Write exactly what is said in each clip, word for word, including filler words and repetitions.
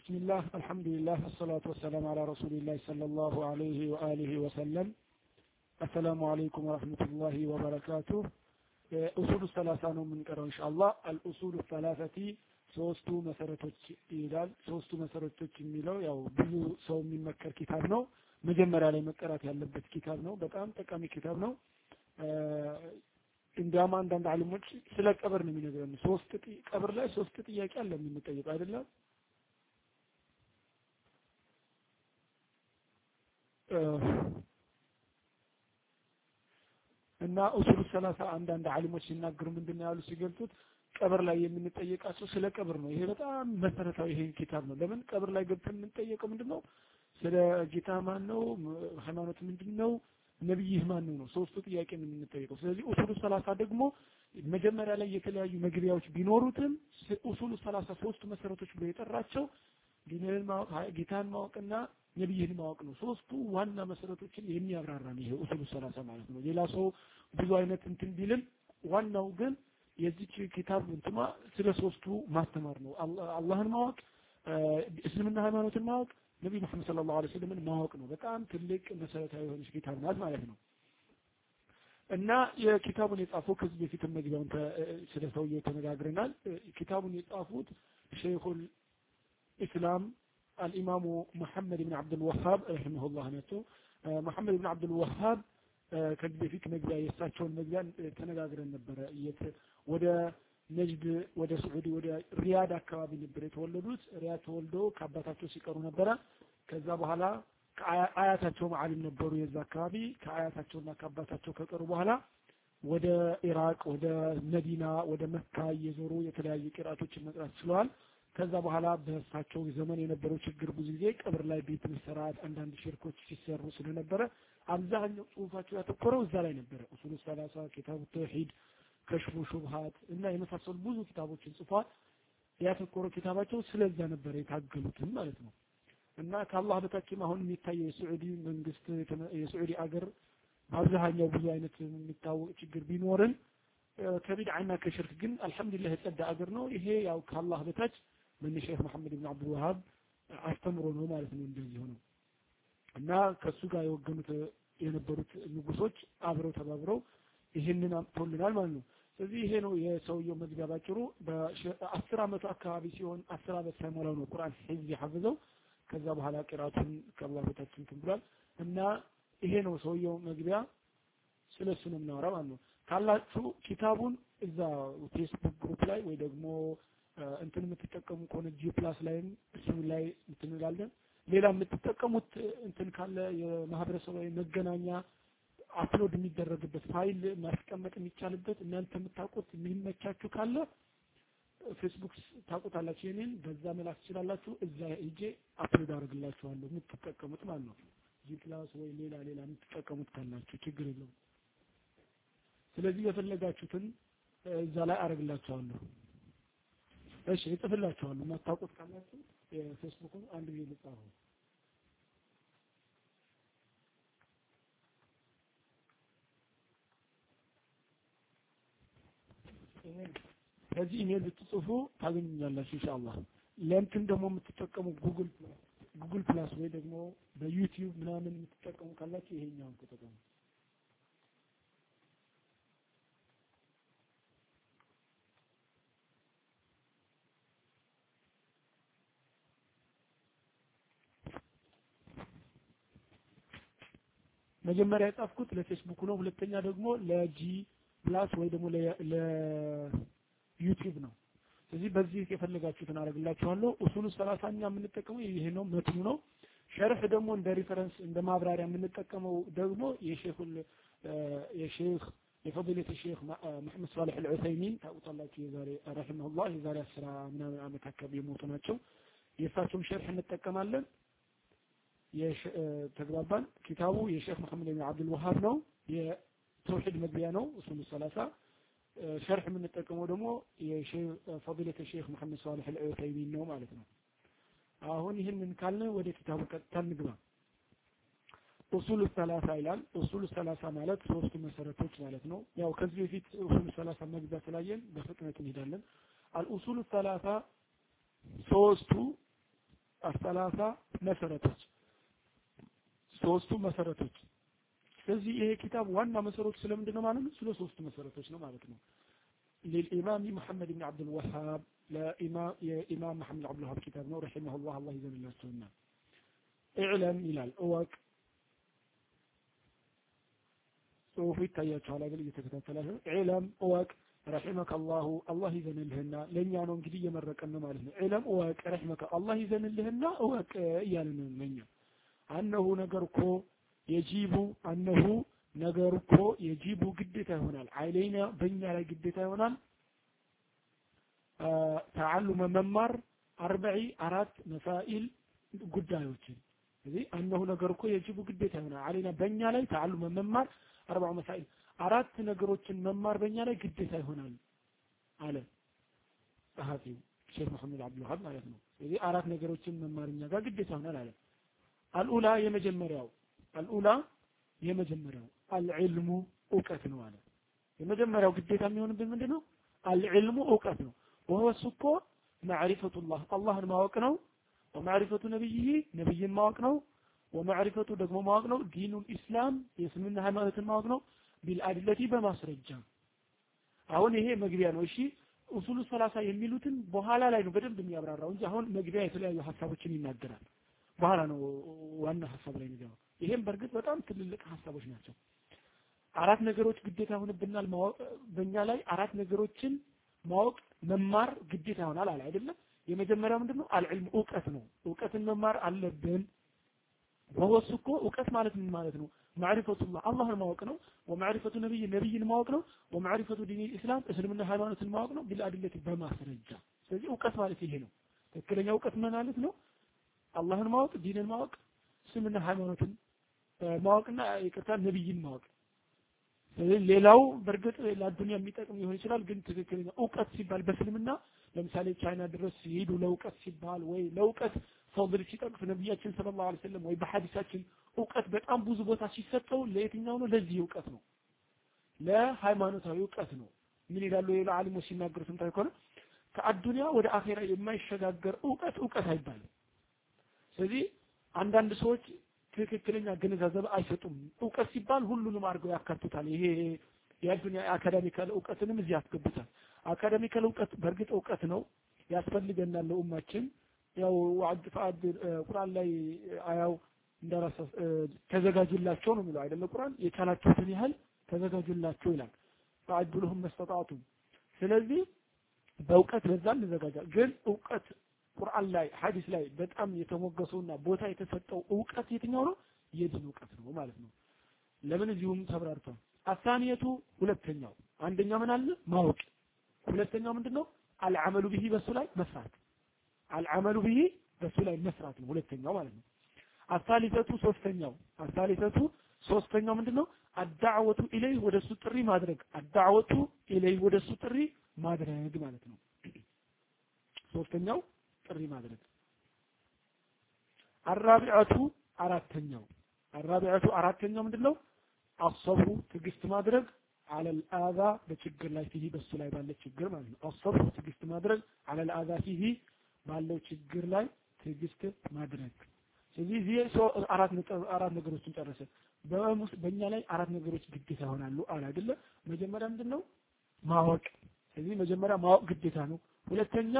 بسم الله الحمد لله والصلاة والسلام على رسول الله صلى الله عليه وآله وسلم. السلام عليكم ورحمة الله وبركاته. أصول الثلاثة من قرأ إن شاء الله. الأصول الثلاثة ሶስቱ መሰረቶች ይላል። ሶስቱ መሰረቶች የሚለው ያው ብዙ ሰው የሚመከር ኪታብ ነው። መጀመሪያ ላይ መቀራት ያለበት ኪታብ ነው። በጣም ጠቃሚ ኪታብ ነው። እንዲያም አንዳንድ ዓለሞች ስለ ቀብር ነው የሚነግረን። ሶስት ቀብር ላይ ሶስት ጥያቄ አለ የምንጠይቅ አይደለም? እና ኡሱል ሰላሳ አንዳንድ ዓለሞች ሲናገሩ ምንድነው ያሉ ሲገልጹት ቀብር ላይ የምንጠየቃቸው ስለ ቀብር ነው። ይሄ በጣም መሰረታዊ ይሄ ኪታብ ነው። ለምን ቀብር ላይ ገብተን የምንጠየቀው ምንድነው? ስለ ጌታ ማን ነው፣ ሃይማኖት ምንድነው፣ ነብይህ ማን ነው? ሶስቱ ጥያቄ ነው የምንጠየቀው። ስለዚህ ኡሱል ሰላሳ ደግሞ መጀመሪያ ላይ የተለያዩ መግቢያዎች ቢኖሩትም ኡሱል ሰላሳ ሶስቱ መሰረቶች ብሎ የጠራቸው ዲንን ማወቅ፣ ጌታን ማወቅና ነብይህን ማወቅ ነው። ሶስቱ ዋና መሰረቶችን የሚያብራራ ነው ይሄ ኡሱል ሰላሳ ማለት ነው። ሌላ ሰው ብዙ አይነት እንትን ቢልም ዋናው ግን የዚህ ኪታብ እንትማ ስለ ሶስቱ ማስተማር ነው። አላህን ማወቅ፣ እስልምና ሃይማኖትን ማወቅ፣ ነብዩ መሐመድ ሰለላሁ ዐለይሂ ወሰለም ማወቅ ነው። በጣም ትልቅ መሰረታዊ የሆነ ኪታብ ናት ማለት ነው። እና የኪታቡን የጻፈው ከዚህ በፊት መግቢያውን ስለ ሰውየው ተነጋግረናል። ኪታቡን የጻፉት ሸይኹል ኢስላም الإمام محمد بن عبد الوهاب رحمه الله نفسه. محمد بن عبد الوهاب ከዚህ በፊት መግቢያ የሳቸውን መግቢያ ተነጋግረን ነበር። ወደ ነጅድ ወደ ሳዑዲ ወደ ሪያድ አካባቢ ነበር የተወለዱት። ሪያድ ተወልደው ከአባታቸው ሲቀሩ ነበረ። ከዛ በኋላ አያታቸው ማዓሊም ነበሩ የዛ አካባቢ። ከአያታቸውና ከአባታቸው ከቀሩ በኋላ ወደ ኢራቅ ወደ መዲና ወደ መካ እየዞሩ የተለያዩ ቂራቶችን መቅራት ችለዋል። ከዛ በኋላ በእሳቸው ዘመን የነበረው ችግር ብዙ ጊዜ ቀብር ላይ ቤት መስራት አንዳንድ ሽርኮች ሲሰሩ ስለነበረ አብዛኛው ጽሁፋቸው ያተኮረው እዛ ላይ ነበረ። ኡሱል ሰላሳ፣ ኪታቡ ተውሂድ፣ ከሽፉ ሹብሃት እና የመሳሰሉ ብዙ ኪታቦችን ጽፏል። ያተኮረው ኪታባቸው ስለዛ ነበር የታገሉትም ማለት ነው። እና ከአላህ በታችም አሁን የሚታየው የሳዑዲ መንግስት የሳዑዲ አገር አብዛኛው ብዙ አይነት የሚታወቅ ችግር ቢኖርም ከቢድዓና ከሽርክ ግን አልহামዱሊላህ የጸዳ አገር ነው። ይሄ ያው ከአላህ በታች ምን ሼክ መሐመድ ኢብኑ አብዱል ወሃብ አስተምሮ ነው ማለት ነው እንደዚህ ሆኖ እና ከሱ ጋር የወገኑት የነበሩት ንጉሶች አብረው ተባብረው ይሄንን አምጥተውልናል ማለት ነው። ስለዚህ ይሄ ነው የሰውየው መግቢያ ባጭሩ። በአስር አመቱ አካባቢ ሲሆን አስር አመት ሳይሞላው ነው ቁርአን ሂፍዝ ያሐፈዘው። ከዛ በኋላ ቂራቱን ከአላህ በታች እንትን ብሏል እና ይሄ ነው ሰውየው መግቢያ። ስለሱ ነው የምናወራው ማለት ነው። ካላችሁ ኪታቡን እዛ ፌስቡክ ግሩፕ ላይ ወይ ደግሞ እንትን የምትጠቀሙ ከሆነ ጂ ፕላስ ላይም እሱ ላይ እንትን እንላለን። ሌላ የምትጠቀሙት እንትን ካለ የማህበረሰባዊ መገናኛ አፕሎድ የሚደረግበት ፋይል ማስቀመጥ የሚቻልበት እናንተ የምታውቁት የሚመቻችሁ ካለ ፌስቡክ ታውቁታላችሁ፣ የኔን በዛ መላክ ትችላላችሁ። እዛ ሂጄ አፕሎድ አድርግላችኋለሁ የምትጠቀሙት ማለት ነው። ጂ ፕላስ ወይ ሌላ ሌላ የምትጠቀሙት ካላችሁ ችግር የለውም። ስለዚህ የፈለጋችሁትን እዛ ላይ አረግላችኋለሁ። እሺ እጽፍላችኋለሁ። ማታውቁት ካላችሁ የፌስቡክን አንድ ጊዜ ልጻፉ። ከዚህ ኢሜል ብትጽፉ ታገኙኛላችሁ ኢንሻአላህ። ለእንትን ደግሞ የምትጠቀሙ ጉግል ጉግል ፕላስ ወይ ደግሞ በዩቲዩብ ምናምን የምትጠቀሙ ካላችሁ ይሄኛውን ተጠቀሙ። መጀመሪያ የጻፍኩት ለፌስቡክ ነው። ሁለተኛ ደግሞ ለጂ ፕላስ ወይ ደግሞ ለዩቲዩብ ነው። ስለዚህ በዚህ የፈለጋችሁትን አረግላችኋለሁ። ኡሱሉ ሰላሳኛ የምንጠቀመው ይሄ ነው፣ መትኑ ነው። ሸርህ ደግሞ እንደ ሪፈረንስ እንደ ማብራሪያ የምንጠቀመው ደግሞ የሼኹል የሼኽ የፈዲለቱ ሼኽ መሐመድ ሷሊህ አልዑሰይሚን ታውቁታላችሁ። የዛሬ ረሂመሁላህ የዛሬ አስራ ምናምን ዓመት አካባቢ የሞቱ ናቸው። የእሳቸውን ሸርህ እንጠቀማለን። የተግባባን ኪታቡ የሼክ መሐመድ ኢብኑ አብዱል ወሃብ ነው። የተውሂድ መግቢያ ነው ኡሱል ሰላሳ። ሸርህ የምንጠቀመው ደግሞ የሼክ ፈዲለቱ ሼክ መሐመድ ሷሊህ አልዑሰይሚን ነው ማለት ነው። አሁን ይህንን ካልን ወደ ኪታቡ ቀጥታ እንግባ። ኡሱል ሰላሳ ይላል። ኡሱል ሰላሳ ማለት ሶስቱ መሰረቶች ማለት ነው። ያው ከዚህ በፊት ኡሱል ሰላሳ መግቢያ ስላየን በፍጥነት እንሄዳለን። አልኡሱል ሰላሳ ሶስቱ الثلاثة መሰረቶች ሶስቱ መሰረቶች ስለዚህ ይሄ ኪታብ ዋና መሰረቱ ስለምንድን ነው ማለት ነው ስለ ሶስቱ መሰረቶች ነው ማለት ነው للإمام محمد بن عبد الوهاب لإمام إمام محمد عبد الوهاب كتاب نور رحمه الله الله يزن الله سنة اعلم إلى الأوك صوفي تيات على قل يتكتب ثلاثة اعلم أوك رحمك الله الله يزن لهنا لن يعنون كدي يمرك أنه مالهنا اعلم أوك رحمك الله يزن لهنا أوك إيانا من أنه نقركو يجيب أنه نقركو يجيب قدته هنا علينا بين على قدته هنا آه تعلم ممر أربعي أرات مسائل قدايوتين إذن أنه نقركو يجيب قدته هنا علينا بين على تعلم ممر أربع مسائل أرات نقروتين ممر بين على قدته هنا على هذه شيخ محمد عبد الوهاب مالتنا إذن أرات نقروتين ممر بين قدته هنا على الأولى يمجمرياو الأولى يمجمرياو العلم أوقاتنا على يمجمرياو قديتا ميون بالمدنو العلم أوقاتنا وهو السكو معرفة الله الله ما وقنو ومعرفة نبيه نبي ما وقنو ومعرفة دقم ما وقنو دين الإسلام يسمنا همانة ما وقنو بالأدلة بمسرجة አሁን ይሄ መግቢያ ነው እሺ ኡሱሉ ሰላሳ የሚሉትን በኋላ ላይ ነው በደንብ የሚያብራራው እንጂ አሁን መግቢያ የተለያዩ ሐሳቦችን ይናገራል በኋላ ነው ዋና ሐሳብ ላይ ነው ይሄም በርግጥ በጣም ትልልቅ ሐሳቦች ናቸው አራት ነገሮች ግዴታ ሆነብናል በእኛ ላይ አራት ነገሮችን ማወቅ መማር ግዴታ ሆናል አለ አይደለም የመጀመሪያው ምንድነው አልዕልም ዕውቀት ነው ዕውቀትን መማር አለብን ወወስኮ ዕውቀት ማለት ምን ማለት ነው ማዕሪፈቱላህ አላህን ማወቅ ነው ወማዕሪፈቱ ነብይ ነብይን ማወቅ ነው ወማዕሪፈቱ ዲን ኢስላም እስልምና ሃይማኖትን ማወቅ ነው ቢልአድለቲ በማስረጃ ስለዚህ ዕውቀት ማለት ይሄ ነው ትክክለኛ ዕውቀት ማለት ነው አላህን ማወቅ ዲንን ማወቅ እስልምና ሃይማኖትን ማወቅና ይቅርታ ነብይን ማወቅ ሌላው በርግጥ ለዱንያ የሚጠቅም ይሆን ይችላል ግን ትክክለኛ ዕውቀት ሲባል በእስልምና ለምሳሌ ቻይና ድረስ ይሄዱ ለዕውቀት ሲባል ወይ ለዕውቀት ፈضል ሲጠቅፍ ነብያችን ሰለላሁ ዐለይሂ ወሰለም ወይ በሐዲሳችን ዕውቀት በጣም ብዙ ቦታ ሲሰጠው ለየትኛው ነው ለዚህ ዕውቀት ነው ለሃይማኖታዊ ዕውቀት ነው ምን ይላሉ የላ ዓሊሞች ሲናገሩ ስንታይ ከሆነ ከአዱንያ ወደ አኺራ የማይሸጋገር ዕውቀት ዕውቀት አይባልም ስለዚህ አንዳንድ ሰዎች ትክክለኛ ግንዛቤ አይሰጡም ዕውቀት ሲባል ሁሉንም አድርገው ያካትታል ይሄ የዱንያ አካዳሚካል ዕውቀትንም እዚህ ያስገቡታል አካዳሚካል ዕውቀት በርግጥ ዕውቀት ነው ያስፈልገናል ለኡማችን ያው ወአድ ፈአድ ቁርአን ላይ አያው እንደራስ ተዘጋጁላቸው ነው የሚለው አይደለ ቁርአን የቻላችሁትን ያህል ተዘጋጁላቸው ይላል ፈአድሉሁም መስተጣቱ ስለዚህ በዕውቀት ለዛ እንዘጋጃለን ግን ዕውቀት ቁርአን ላይ ሐዲስ ላይ በጣም የተሞገሰውና ቦታ የተሰጠው ዕውቀት የትኛው ነው የዲን ዕውቀት ነው ማለት ነው ለምን እዚሁም ተብራርቷል አሳኒየቱ ሁለተኛው አንደኛ ምን አለ ማወቅ ሁለተኛው ምንድነው አልዓመሉ ቢሂ በሱ ላይ መስራት አልዓመሉ ቢሂ በሱ ላይ መስራት ነው ሁለተኛው ማለት ነው አሳሊሰቱ ሶስተኛው አሳሊሰቱ ሶስተኛው ምንድነው አዳዕወቱ ኢለይ ወደሱ ጥሪ ማድረግ አዳዕወቱ ኢለይ ወደሱ ጥሪ ማድረግ ማለት ነው ሶስተኛው ጥሪ ማድረግ አራቢዓቱ አራተኛው አራቢዓቱ አራተኛው ምንድነው አሰብሩ ትግስት ማድረግ على الآذى በችግር ላይ فيه በሱ ላይ ባለ ችግር ማለት ነው አሰብሩ ትግስት ማድረግ على الآذى فيه ባለው ችግር ላይ ትግስት ማድረግ ስለዚህ አራት አራት ነገሮችን ጨረሰ በእኛ ላይ አራት ነገሮች ግዴታ ይሆናሉ አለ አይደለ መጀመሪያ ምንድነው ማወቅ ስለዚህ መጀመሪያ ማወቅ ግዴታ ነው ሁለተኛ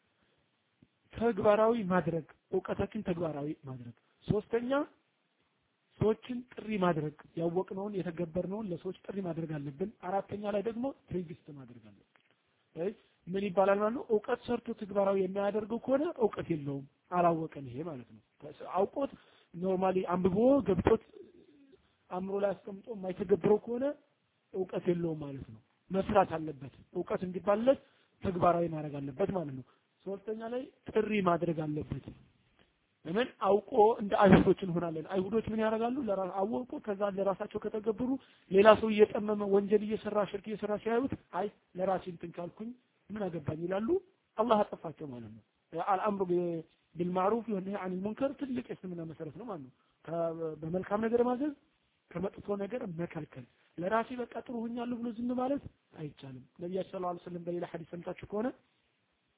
ተግባራዊ ማድረግ ዕውቀታችን ተግባራዊ ማድረግ ሶስተኛ ሰዎችን ጥሪ ማድረግ ያወቅነውን የተገበርነውን ለሰዎች ጥሪ ማድረግ አለብን አራተኛ ላይ ደግሞ ትዕግስት ማድረግ አለብን ስለዚህ ምን ይባላል ማለት ነው ዕውቀት ሰርቶ ተግባራዊ የሚያደርገው ከሆነ ዕውቀት የለውም አላወቀም ይሄ ማለት ነው አውቆት ኖርማሊ አንብቦ ገብቶት አምሮ ላይ አስቀምጦ የማይተገብረው ከሆነ ዕውቀት የለውም ማለት ነው መስራት አለበት ዕውቀት እንዲባልለት ተግባራዊ ማድረግ አለበት ማለት ነው ሶስተኛ ላይ ጥሪ ማድረግ አለበት ለምን አውቆ እንደ አይሁዶች እንሆናለን አይሁዶች ምን ያደርጋሉ ለራስ አወቁ ከዛ ለራሳቸው ከተገበሩ ሌላ ሰው እየጠመመ ወንጀል እየሰራ ሽርክ እየሰራ ሲያዩት አይ ለራሴ እንትን ካልኩኝ ምን አገባኝ ይላሉ አላህ አጠፋቸው ማለት ነው አልአምሩ بالمعروف والنهي عن المنكر ትልቅ የእስልምና መሰረት ነው ማለት ነው በመልካም ነገር ማዘዝ ከመጥፎ ነገር መከልከል ለራሴ በቃ ጥሩ ሆኛለሁ ብሎ ዝም ማለት አይቻልም ነብያችን ሰለላሁ ዐለይሂ ወሰለም በሌላ ሐዲስ ሰምታችሁ ከሆነ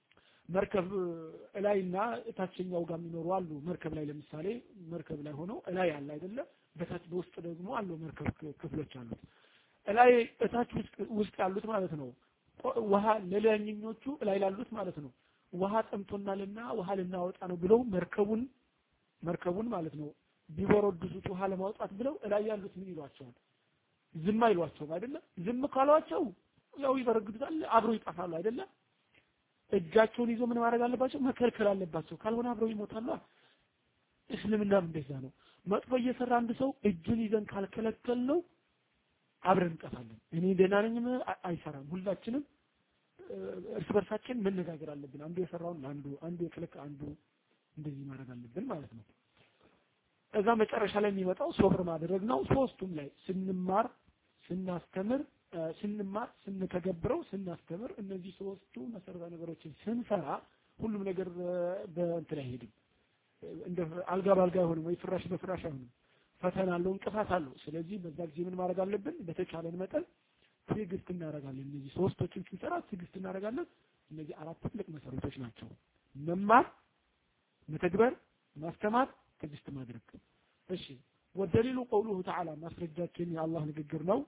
መርከብ እላይና ታችኛው ጋር የሚኖሩ አሉ መርከብ ላይ ለምሳሌ መርከብ ላይ ሆኖ እላይ አለ አይደለ በታች በውስጥ ደግሞ አሉ መርከብ ክፍሎች አሉት እላይ እታች ውስጥ ያሉት ማለት ነው ውሃ ለላኝኞቹ እላይ ላሉት ማለት ነው ውሃ ጠምቶናልና ውሃ ልናወጣ ነው ብለው መርከቡን መርከቡን ማለት ነው ቢወረዱት ውሃ ለማውጣት ብለው እላይ ያሉት ምን ይሏቸዋል ዝም አይሏቸውም አይደለ ዝም ካሏቸው ያው ይበረግዱታል አብሮ ይጣፋሉ አይደለ እጃቸውን ይዞ ምን ማድረግ አለባቸው መከልከል አለባቸው ካልሆነ አብረው ይሞታሉ እስልምናም እንደዛ ነው መጥፎ እየሰራ አንድ ሰው እጁን ይዘን ካልከለከል ነው አብረን እንጠፋለን እኔ ደህና ነኝ አይሰራም ሁላችንም እርስ በርሳችን መነጋገር አለብን አንዱ የሰራውን አንዱ አንዱ የከለከ አንዱ እንደዚህ ማድረግ አለብን ማለት ነው እዛ መጨረሻ ላይ የሚመጣው ሶብር ማድረግ ነው ሶስቱም ላይ ስንማር ስናስተምር ስንማር ስንተገብረው ስናስተምር እነዚህ ሶስቱ መሰረታዊ ነገሮችን ስንሰራ ሁሉም ነገር በእንትን አይሄድም እንደ አልጋ ባልጋ አይሆንም ወይ ፍራሽ በፍራሽ አይሆንም ፈተና አለው እንቅፋት አለው ስለዚህ በዛ ጊዜ ምን ማድረግ አለብን በተቻለን መጠን ትዕግስት እናደርጋለን እነዚህ ሶስቶችን ስንሰራ ትዕግስት እናደርጋለን እነዚህ አራት ትልቅ መሰረቶች ናቸው መማር መተግበር ማስተማር ትዕግስት ማድረግ እሺ ወደሊሉ ቀውሉሁ ተዓላ ማስረጃችን የአላህ ንግግር ነው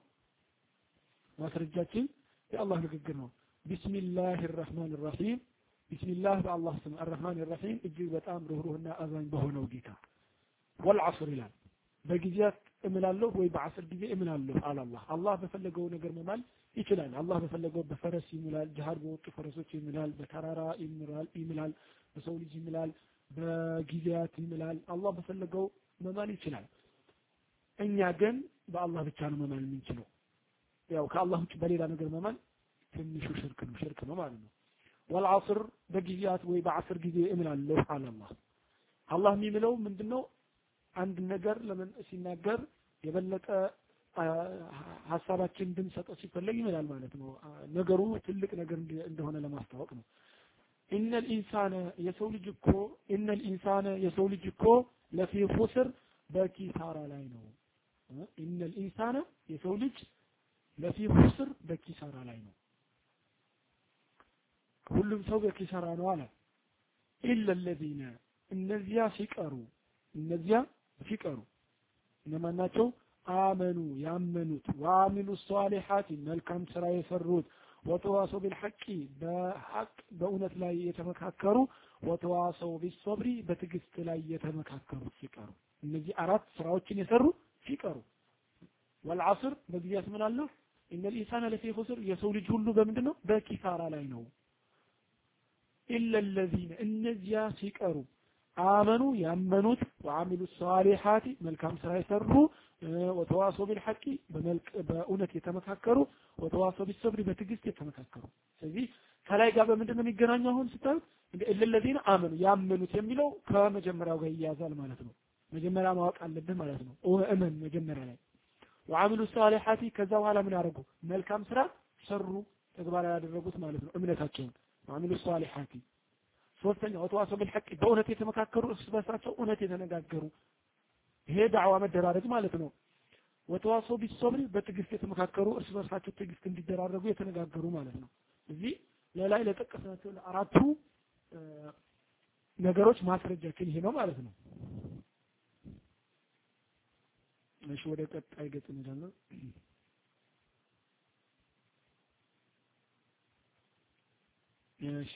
ማስረጃችን የአላህ ንግግር ነው ቢስሚላሂ الرحمن الرحيم ቢስሚላህ በአላህ ስም الرحمن الرحيم እጅግ በጣም ሩህሩህና አዛኝ በሆነው ጌታ والعصر ይላል በጊዜያት እምላለሁ ወይ በአስር ጊዜ እምላለሁ አላህ አላህ በፈለገው ነገር መማል ይችላል አላህ በፈለገው በፈረስ ይምላል ጅሃድ በወጡ ፈረሶች ይምላል በተራራ ይምላል ይምላል በሰው ልጅ ይምላል በጊዜያት ይምላል አላህ በፈለገው መማል ይችላል እኛ ግን በአላህ ብቻ ነው መማል የምንችለው ያው ከአላህ ውጭ በሌላ ነገር መማል ትንሹ ሽርክ ነው ሽርክ ነው ማለት ነው والعصر በጊዜያት ወይ በአስር ጊዜ እምላለሁ አላህ አላህ የሚምለው ምንድነው አንድ ነገር ለምን ሲናገር የበለጠ ሐሳባችን እንድንሰጠው ሲፈልግ ይምላል ማለት ነው ነገሩ ትልቅ ነገር እንደሆነ ለማስታወቅ ነው ان الانسان የሰው ልጅ እኮ ان الانسان የሰው ልጅ እኮ ለፊ ኹስር በኪሳራ ላይ ነው ان الانسان የሰው ልጅ ለፊ ኹስር በኪሳራ ላይ ነው ሁሉም ሰው በኪሳራ ነው አለ الا الذين እነዚያ ሲቀሩ እነዚያ ሲቀሩ እነማን ናቸው አመኑ ያመኑት ወአሚሉ ሷሊሃት መልካም ስራ የሰሩት ወተዋሰው ቢልሐቂ በሐቅ በእውነት ላይ የተመካከሩ ወተዋሰው ቢሶብሪ በትዕግስት ላይ የተመካከሩ ሲቀሩ እነዚህ አራት ስራዎችን የሰሩ ሲቀሩ والعصر በጊዜያት ምን አለ ان الانسان لفي خسر የሰው ልጅ ሁሉ በምንድነው በኪሳራ ላይ ነው الا الذين እነዚያ ሲቀሩ አመኑ ያመኑት ወአሚሉ ሷሊሃት መልካም ስራ የሰሩ ወተዋሰው ቢልሐቂ በመልክ በእውነት የተመካከሩ ወተዋሰው ቢሶብሪ በትዕግስት የተመካከሩ ስለዚህ ከላይ ጋር በምንድነው የሚገናኘው አሁን ስታዩት እንደ الذين አመኑ ያመኑት የሚለው ከመጀመሪያው ጋር ይያዛል ማለት ነው መጀመሪያ ማወቅ አለብን ማለት ነው እመን መጀመሪያ ላይ ወአሚሉ ሷሊሃት ከዛ በኋላ ምን አደረጉ መልካም ስራ ሰሩ ተግባራዊ ያደረጉት ማለት ነው እምነታቸውን ወአሚሉ ሷሊሃት ሶስተኛ ወተዋሰው ቢልሐቅ በእውነት የተመካከሩ እርስ በርሳቸው እውነት የተነጋገሩ ይሄ ዳዕዋ መደራረግ ማለት ነው ወተዋሰው ቢሶብሪ በትዕግስት የተመካከሩ እርስ በርሳቸው ትዕግስት እንዲደራረጉ የተነጋገሩ ማለት ነው እዚህ ለላይ ለጠቀስናቸው ለአራቱ ነገሮች ማስረጃችን ይሄ ነው ማለት ነው እሺ ወደ ቀጣይ ገጽ እንሄዳለን እሺ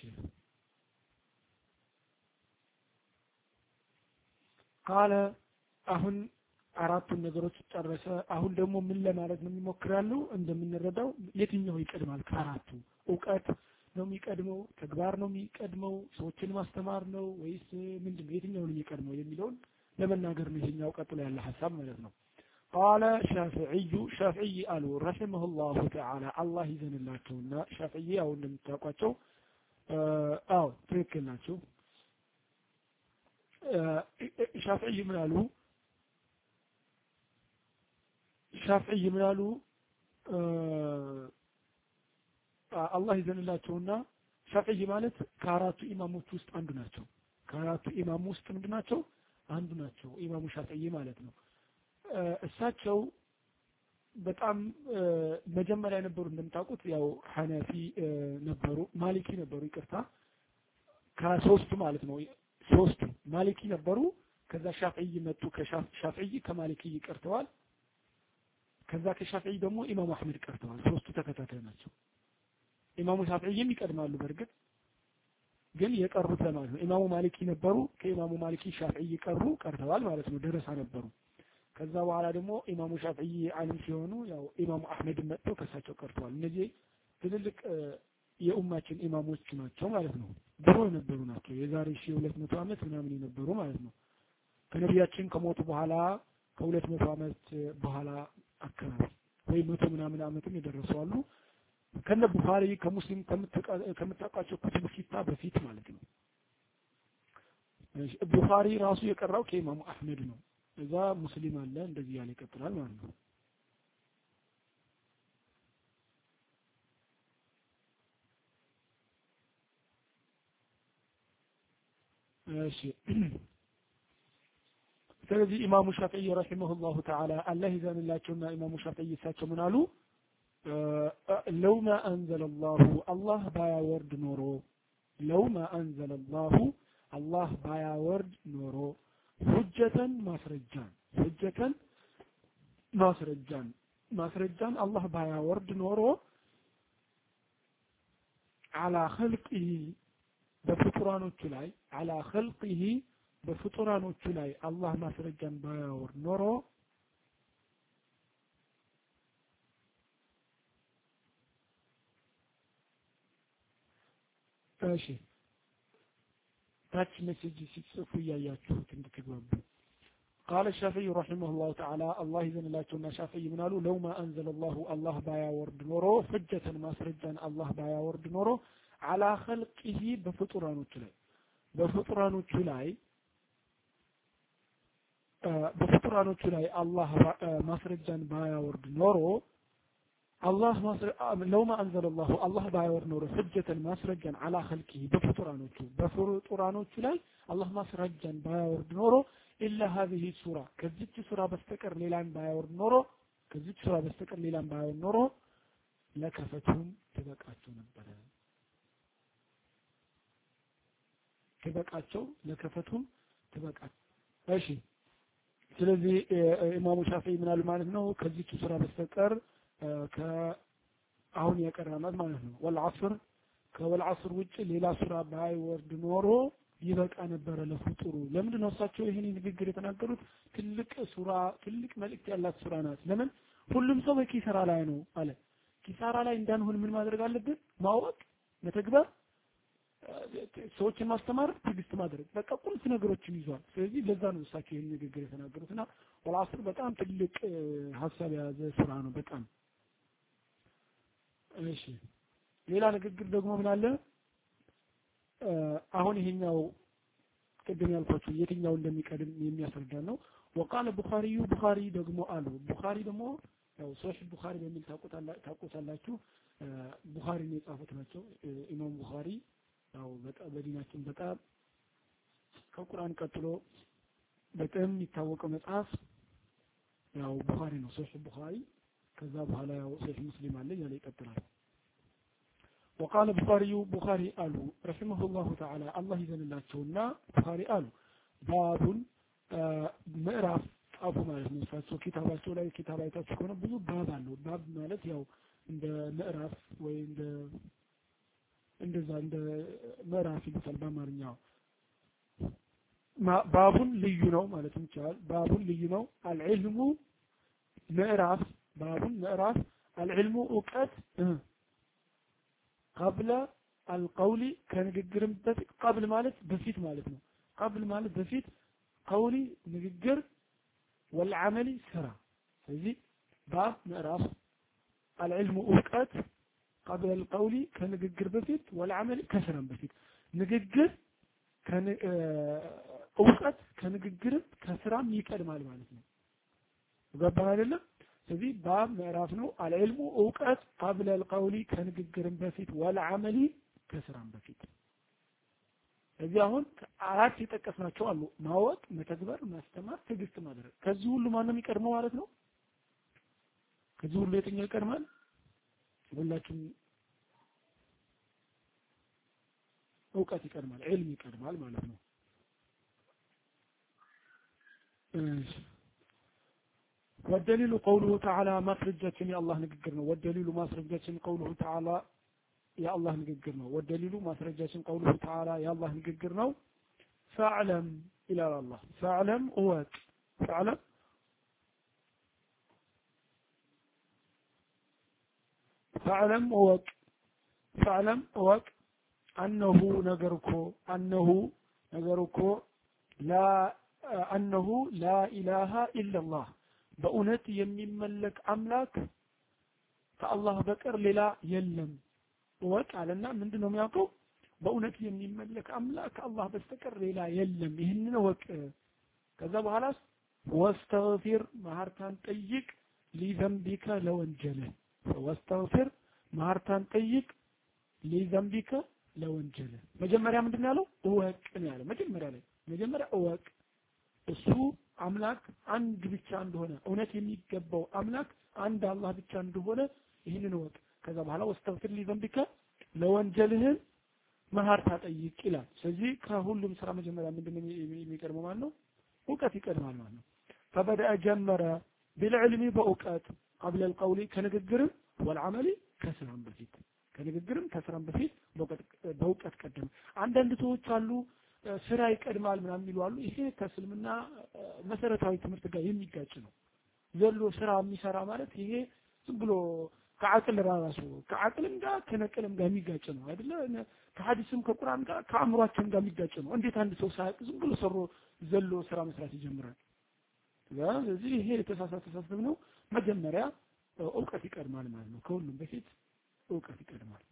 ቃለ አሁን አራቱን ነገሮች ጨረሰ አሁን ደግሞ ምን ለማለት ነው የሚሞክራሉ እንደምንረዳው የትኛው ይቀድማል ከአራቱ ዕውቀት ነው የሚቀድመው ተግባር ነው የሚቀድመው ሰዎችን ማስተማር ነው ወይስ ምንድነው የትኛው ነው የሚቀድመው የሚለውን ለመናገር ነው ይሄኛው ቀጥሎ ያለ ሐሳብ ማለት ነው قال شافعي شافعي قالوا رحمه الله تعالى الله ይዘንላቸውና ሻፊዒ ያው እንደምታውቋቸው አዎ ትክክል ናቸው ሻፊዒ ምን አሉ ሻፊዒ ምን አሉ አላህ ይዘንላቸውና ሻፊዒ ማለት ከአራቱ ኢማሞች ውስጥ አንዱ ናቸው ከአራቱ ኢማም ውስጥ ምንድናቸው አንዱ ናቸው ኢማሙ ሻፊዒ ማለት ነው እሳቸው በጣም መጀመሪያ የነበሩ እንደምታውቁት ያው ሐነፊ ነበሩ ማሊኪ ነበሩ ይቅርታ ከሶስቱ ማለት ነው ሶስቱ ማሊኪ ነበሩ ከዛ ሻፊዒ መጡ ከሻፊዒ ከማሊኪ ቀርተዋል ከዛ ከሻፊዒ ደግሞ ኢማሙ አህመድ ቀርተዋል ሶስቱ ተከታታይ ናቸው ኢማሙ ሻፊዒም ይቀድማሉ በርግጥ ግን የቀሩት ለማለት ነው ኢማሙ ማሊኪ ነበሩ ከኢማሙ ማሊኪ ሻፊዒ ቀሩ ቀርተዋል ማለት ነው ደረሳ ነበሩ ከዛ በኋላ ደግሞ ኢማሙ ሻፊዒ ዓለም ሲሆኑ ያው ኢማሙ አህመድ መጥተው ከሳቸው ቀርተዋል እነዚህ ትልልቅ የኡማችን ኢማሞች ናቸው ማለት ነው ድሮ የነበሩ ናቸው የዛሬ ሺህ ሁለት መቶ ዓመት ምናምን የነበሩ ማለት ነው ከነቢያችን ከሞቱ በኋላ ከሁለት መቶ ዓመት በኋላ አካባቢ ወይ መቶ ምናምን ዓመትም የደረሱ አሉ ከነ ቡኻሪ ከሙስሊም ከምትጠቃቸው ኩቱብ ሲታ በፊት ማለት ነው ቡኻሪ ራሱ የቀራው ከኢማሙ አህመድ ነው እዛ ሙስሊም አለ እንደዚህ ያለ ይቀጥላል ማለት ነው እሺ ስለዚህ ኢማሙ ሻፊዒ ረሂመሁላሁ ተዓላ አላህ ይዘንላቸውና ኢማሙ ሻፊዒ እሳቸው ምን አሉ ለው ማ አንዘለ አላሁ አላህ ባያወርድ ኖሮ ለው ማ አንዘለ አላሁ አላህ ባያወርድ ኖሮ ሁጀተን ማስረጃን ሁጀተን ማስረጃን ማስረጃን አላህ ባያወርድ ኖሮ አላ ኸልቂሂ በፍጡራኖቹ ላይ አላ ኸልቂሂ በፍጡራኖቹ ላይ አላህ ማስረጃን ባያወርድ ኖሮ እሺ ታች ሜሴጅ ሲጽፉ ያያችሁት እንድትግባቡ قال الشافعي رحمه الله تعالى الله يزن الله تعالى الشافعي منالو لو ما أنزل الله الله بايا ورد نورو حجة مسرجا الله بايا ورد نورو على خلقه بفطرانو تلاي بفطرانو تلاي بفطرانو تلاي الله مسرجا بايا ورد نورو الله مصر لو ما أنزل الله الله بايور نور حجة مسرجا على خلقه بفطرانه بفطرانه لا الله مسرجا بايور نوره إلا هذه السورة كذبت سورة بستكر ليلان بايور نوره كذبت سورة بستكر ليلان بايور نوره لكفتهم تبقاتهم نبرا تبقاتهم لكفتهم تبقات ماشي ስለዚህ ኢማሙ ሻፊዒ ምን አሉ ማለት ነው ከዚህ ሱራ በስተቀር ከአሁን የቀረናት ማለት ነው ወልዓስር ከወልዓስር ውጭ ሌላ ሱራ ባይወርድ ኖሮ ይበቃ ነበር ለፍጡሩ ለምንድን ነው እሳቸው ይሄን ንግግር የተናገሩት ትልቅ ሱራ ትልቅ መልእክት ያላት ሱራ ናት ለምን ሁሉም ሰው በኪሳራ ላይ ነው አለ ኪሳራ ላይ እንዳንሆን ምን ማድረግ አለብን ማወቅ መተግበር ሰዎችን ማስተማር ትግስት ማድረግ በቃ ቁልፍ ነገሮችን ይዟል ስለዚህ ለዛ ነው እሳቸው ይሄን ንግግር የተናገሩትና ወልዓስር በጣም ትልቅ ሐሳብ የያዘ ሱራ ነው በጣም እሺ ሌላ ንግግር ደግሞ ምን አለ አሁን ይሄኛው ቅድም ያልኳችሁ የትኛው እንደሚቀድም የሚያስረዳ ነው وقال البخاري بخاري ደግሞ አሉ ቡኻሪ ደግሞ ያው ሶሒህ ቡኻሪ በሚል ታውቁታላችሁ ቡኻሪን የጻፉት ናቸው ኢማም ቡኻሪ ያው በጣም በዲናችን በጣም ከቁርአን ቀጥሎ በጣም የሚታወቀው መጽሐፍ ያው ቡኻሪ ነው ሶሒህ ቡኻሪ ከዛ በኋላ ያው ሶሒህ ሙስሊም አለ ያለ ይቀጥላል وقال البخاري بخاري قالوا رحمه الله تعالى الله يذنلاቸውና بخاري قالوا باب ምዕራፍ ጻፉ ማለት ነው እሳቸው ኪታባቸው ላይ ኪታብ አይታችሁ ከሆነ ብዙ ባብ አለው ባብ ማለት ያው እንደ ምዕራፍ ወይ እንደ እንደዛ እንደ ምዕራፍ ይባላል በአማርኛው ባቡን ልዩ ነው ማለት ይቻላል ባቡን ልዩ ነው አልዕልሙ ምዕራፍ ባቡን ምዕራፍ አልዕልሙ እውቀት قبل القول ከንግግርም በፊት قبل ማለት በፊት ማለት ነው قبل ማለት በፊት قولي ንግግር والعمل ስራ ስለዚህ ባብ ምዕራፍ العلم እውቀት قبل القول ከንግግር በፊት والعمل ከስራም በፊት ንግግር እውቀት ከንግግር ከስራም ይቀድማል ማለት ነው ገባህ አይደለም ስለዚህ ባብ ምዕራፍ ነው العلم እውቀት قبل القول ከንግግርም በፊት والعمل ከስራም በፊት እዚህ አሁን አራት የጠቀስናቸው አሉ ማወቅ መተግበር ማስተማር ትግስት ማድረግ ከዚህ ሁሉ ማን ነው የሚቀድመው ማለት ነው ከዚህ ሁሉ የትኛው ይቀድማል ሁላችሁም እውቀት ይቀድማል ዒልም ይቀድማል ማለት ነው እሺ والدليل قوله تعالى ማስረጃችን የአላህ ንግግር ነው والدليل ማስረጃችን قوله تعالى የአላህ ንግግር ነው والدليل ማስረጃችን قوله تعالى የአላህ ንግግር ነው فاعلم إلى الله فاعلم እወቅ فاعلم فاعلم እወቅ فاعلم እወቅ أنه ነገርኮ أنه ነገርኮ لا أنه لا إله إلا الله በእውነት የሚመለክ አምላክ ከአላህ በቀር ሌላ የለም እወቅ አለና ምንድነው የሚያውቀው በእውነት የሚመለክ አምላክ ከአላህ በስተቀር ሌላ የለም ይህንን እወቅ ከዛ በኋላስ ወስተግፊር ማህርታን ጠይቅ ሊዘንቢከ ለወንጀልህ ወስተግፊር ማህርታን ጠይቅ ሊዘንቢከ ለወንጀልህ መጀመሪያ ምንድነው ያለው እወቅ ነው ያለው መጀመሪያ ላይ መጀመሪያ እወቅ እሱ አምላክ አንድ ብቻ እንደሆነ እውነት የሚገባው አምላክ አንድ አላህ ብቻ እንደሆነ ይህንን እወቅ ከዛ በኋላ ወስተግፊር ሊዘንቢከ ለወንጀልህ ማህርታ ጠይቅ ይላል ስለዚህ ከሁሉም ስራ መጀመሪያ ምንድነው የሚቀድመው ማለት ነው እውቀት ይቀድማል ማለት ነው فبدأ ጀመረ بالعلم በእውቀት قبل القول ከንግግርም والعمل ከስራም በፊት ከንግግርም ከስራም በፊት በእውቀት ቀደም አንዳንድ ሰዎች አሉ ስራ ይቀድማል ምናምን ይላሉ ይሄ ከእስልምና መሰረታዊ ትምህርት ጋር የሚጋጭ ነው ዘሎ ስራ የሚሰራ ማለት ይሄ ዝም ብሎ ከአቅል ራሱ ከአቅልም ጋር ከነቅልም ጋር የሚጋጭ ነው አይደለ ከሐዲስም ከቁርአን ጋር ከአእምሮአችን ጋር የሚጋጭ ነው እንዴት አንድ ሰው ሳያቅ ዝም ብሎ ሰሮ ዘሎ ስራ መስራት ይጀምራል ስለዚህ ይሄ የተሳሳተ አስተሳሰብ ነው መጀመሪያ እውቀት ይቀድማል ማለት ነው ከሁሉም በፊት እውቀት ይቀድማል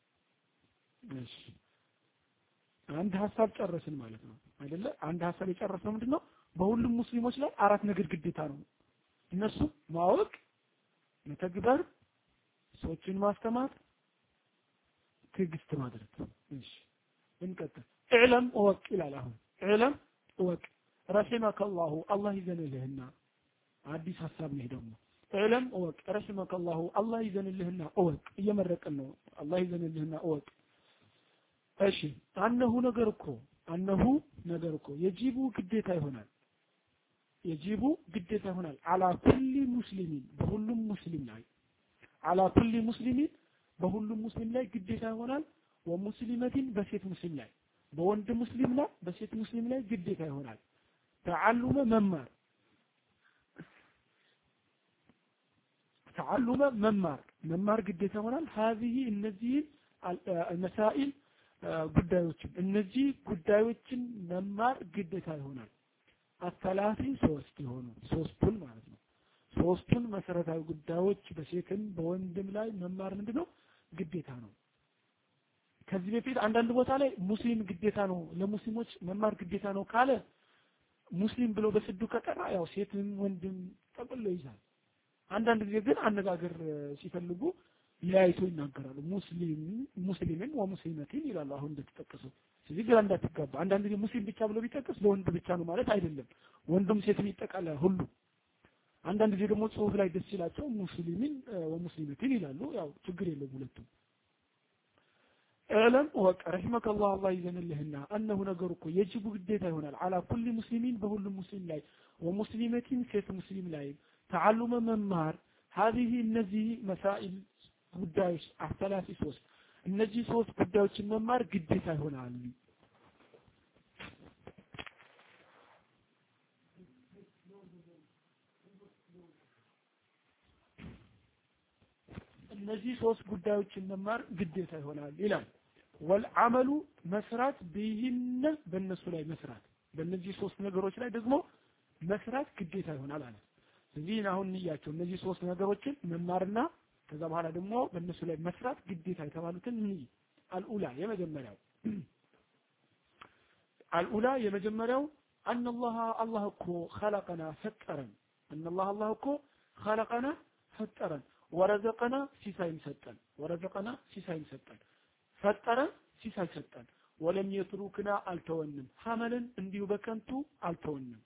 እሺ አንድ ሐሳብ ጨረስን ማለት ነው አይደለ አንድ ሐሳብ የጨረስነው ምንድነው በሁሉም ሙስሊሞች ላይ አራት ነገር ግዴታ ነው እነሱ ማወቅ መተግበር ሰዎችን ማስተማር ትዕግስት ማድረግ እሺ እንቀጥል اعلم እወቅ ይላል አሁን اعلم እወቅ رحمك الله الله ይዘንልህና አዲስ ሐሳብ ነው ደግሞ اعلم እወቅ رحمك الله الله ይዘንልህና እወቅ እየመረቀን ነው الله ይዘንልህና እወቅ እሺ አንሁ ነገር እኮ አንሁ ነገር እኮ የጂቡ ግዴታ ይሆናል የጂቡ ግዴታ ይሆናል على كل مسلم በሁሉም ሙስሊም ላይ على كل مسلم በሁሉም ሙስሊም ላይ ግዴታ ይሆናል ወሙስሊመቲን በሴት ሙስሊም ላይ በወንድ ሙስሊም ላይ በሴት ሙስሊም ላይ ግዴታ ይሆናል ተዓሉመ መማር ተዓሉመ መማር መማር ግዴታ ይሆናል هذه እነዚህ المسائل ጉዳዮችን እነዚህ ጉዳዮችን መማር ግዴታ ይሆናል አስተላፊ ሶስት ይሆኑ ሶስቱን ማለት ነው ሶስቱን መሰረታዊ ጉዳዮች በሴትም በወንድም ላይ መማር ምንድነው ግዴታ ነው ከዚህ በፊት አንዳንድ ቦታ ላይ ሙስሊም ግዴታ ነው ለሙስሊሞች መማር ግዴታ ነው ካለ ሙስሊም ብሎ በስዱ ከቀራ ያው ሴትም ወንድም ጠቅልሎ ይዛል አንዳንድ ጊዜ ግን አነጋገር ሲፈልጉ ለያይቶ ይናገራሉ ሙስሊም ሙስሊምን ወሙስሊመቲን ይላሉ አሁን እንደተጠቀሰው ስለዚህ ግራ እንዳትጋባ አንዳንድ ጊዜ ሙስሊም ብቻ ብሎ ቢጠቅስ ለወንድ ብቻ ነው ማለት አይደለም ወንድም ሴትም ይጠቃላል ሁሉ አንዳንድ ጊዜ ደግሞ ጽሁፍ ላይ ደስ ይላቸው ሙስሊምን ወሙስሊመቲን ይላሉ ያው ችግር የለውም ሁለቱም اعلم ورحمك الله الله يزنلهنا انه ነገርኩ የጅቡ ግዴታ ይሆናል على كل مسلمين በሁሉ ሙስሊም ላይ ወሙስሊመቲን ሴት ሙስሊም ላይ تعلم መማር هذه እነዚህ مسائل ጉዳዮች አስተላፊ ሶስት እነዚህ ሶስት ጉዳዮችን መማር ግዴታ ይሆናል እነዚህ ሶስት ጉዳዮችን መማር ግዴታ ይሆናል ይላል ወልዓመሉ መስራት ቢሂነ በእነሱ ላይ መስራት በእነዚህ ሶስት ነገሮች ላይ ደግሞ መስራት ግዴታ ይሆናል አለ ስለዚህ አሁን ንያቸው እነዚህ ሶስት ነገሮችን መማርና ከዛ በኋላ ደግሞ በእነሱ ላይ መስራት ግዴታ የተባሉትን ንይ አልኡላ የመጀመሪያው አልኡላ የመጀመሪያው ان الله الله እኮ خلقنا ፈጠረን ان الله الله እኮ خلقنا ፈጠረን ወረዘቀና ሲሳይን ሰጠን ወረዘቀና ሲሳይን ሰጠን ፈጠረን ሲሳይ ሰጠን ወለም የትሩክና አልተወንም ሐመልን እንዲሁ በከንቱ አልተወንም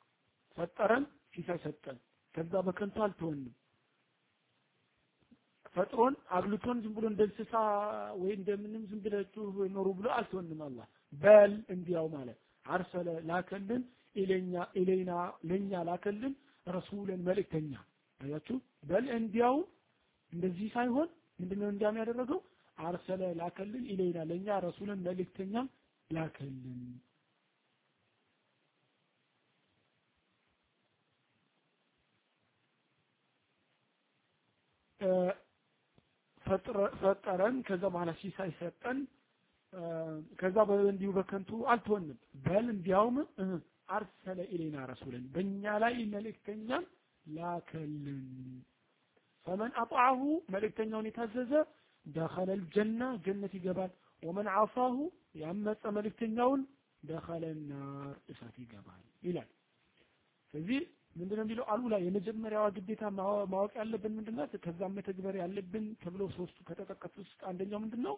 ፈጠረን ሲሳይ ሰጠን ከዛ በከንቱ አልተወንም ፈጥሮን አብልቶን ዝም ብሎ እንደ እንስሳ ወይ እንደምንም ዝም ብላችሁ ኖሩ ብሎ አልተወንም አላህ በል እንዲያው ማለት አርሰለ ላከልን ኢለኛ ኢለይና ለኛ ላከልን ረሱልን መልእክተኛ አያችሁ በል እንዲያው እንደዚህ ሳይሆን ምንድነው እንዲያም ያደረገው አርሰለ ላከልን ኢለይና ለኛ ረሱልን መልእክተኛ ላከልን ፈጠረን ከዛ በኋላ ሲሳይ ሰጠን ከዛ በእንዲሁ በከንቱ አልተወንም በል እንዲያውም አርሰለ ኢለይና ረሱልን በእኛ ላይ መልእክተኛ ላከልን فمن أطاعه መልእክተኛውን የታዘዘ دخل الجنة جنة ይገባል ومن عصاه ያመፀ መልእክተኛውን دخل النار እሳት ይገባል ይላል ስለዚህ ምንድነው የሚለው አሉላ የመጀመሪያው ግዴታ ማወቅ ያለብን ምንድነው ከዛም መተግበር ያለብን ተብሎ ሶስቱ ከተጠቀሱት ውስጥ አንደኛው ምንድነው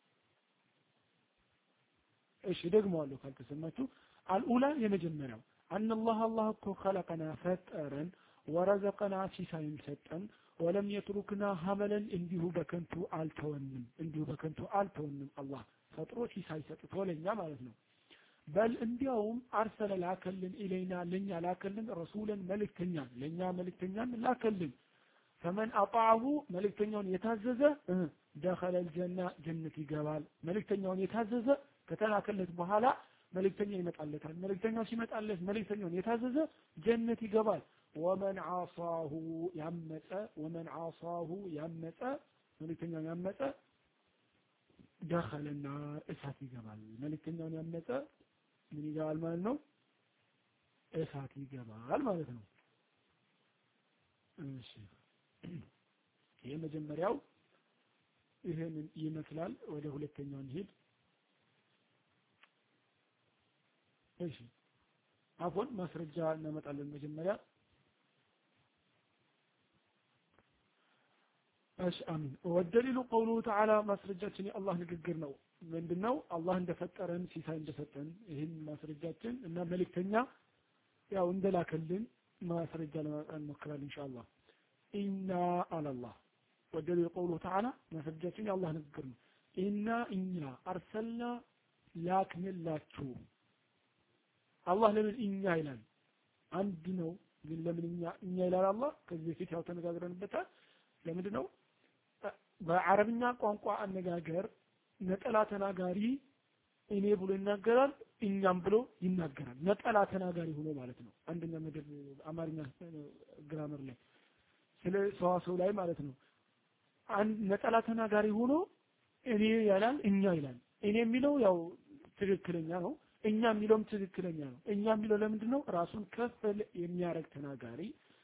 እሺ ደግሞ አለው ካልተሰማችሁ አልኡላ የመጀመሪያው ان الله الله እኮ خلقنا ፈጠረን ورزقنا ሲሳይን ሰጠን ولم يتركنا هملا እንዲሁ በከንቱ አልተወንም እንዲሁ በከንቱ አልተወንም አላህ ፈጥሮ ሲሳይ ሰጥቶ ለኛ ማለት ነው በል እንዲያውም አርሰለ ላከልን ኢለይና ለኛ ላከልን ረሱልን መልእክተኛ ለኛ መልእክተኛን ላከልን فمن أطاعه መልእክተኛውን የታዘዘ دخل الجنة جنة ይገባል መልእክተኛውን የታዘዘ ከተላከለት በኋላ መልእክተኛ ይመጣለታል መልእክተኛው ሲመጣለት መልእክተኛውን የታዘዘ ጀነት ይገባል ومن عصاه ያመፀ ومن عصاه ያመፀ መልእክተኛውን ያመፀ دخل النار እሳት ይገባል መልእክተኛውን ያመፀ ምን ይገባል ማለት ነው እሳት ይገባል ማለት ነው እሺ የመጀመሪያው ይሄንን ይመስላል ወደ ሁለተኛው እንሂድ እሺ አሁን ማስረጃ እናመጣለን መጀመሪያ እሺ አሚን ወደሊሉ ቀውሉ ተዓላ ማስረጃችን የአላህ ንግግር ነው ምንድነው አላህ እንደፈጠረን ሲሳይ እንደሰጠን ይሄን ማስረጃችን እና መልእክተኛ ያው እንደላከልን ማስረጃ ለማምጣት እንሞክራለን ኢንሻአላህ ኢና አላህ ወደሊሉ ቀውሉ ተዓላ ማስረጃችን የአላህ ንግግር ነው ኢና እኛ አርሰልና ላክንላችሁ አላህ ለምን እኛ ይላል አንድ ነው ግን ለምን እኛ እኛ ይላል አላህ ከዚህ በፊት ያው ተነጋግረንበታል ለምንድን ነው በአረብኛ ቋንቋ አነጋገር ነጠላ ተናጋሪ እኔ ብሎ ይናገራል እኛም ብሎ ይናገራል ነጠላ ተናጋሪ ሆኖ ማለት ነው አንደኛ መደብ አማርኛ ግራመር ላይ ስለ ሰዋሰው ላይ ማለት ነው አንድ ነጠላ ተናጋሪ ሆኖ እኔ ያላል እኛ ይላል እኔ የሚለው ያው ትክክለኛ ነው እኛ የሚለውም ትክክለኛ ነው እኛ የሚለው ለምንድን ነው ራሱን ከፍ የሚያረግ ተናጋሪ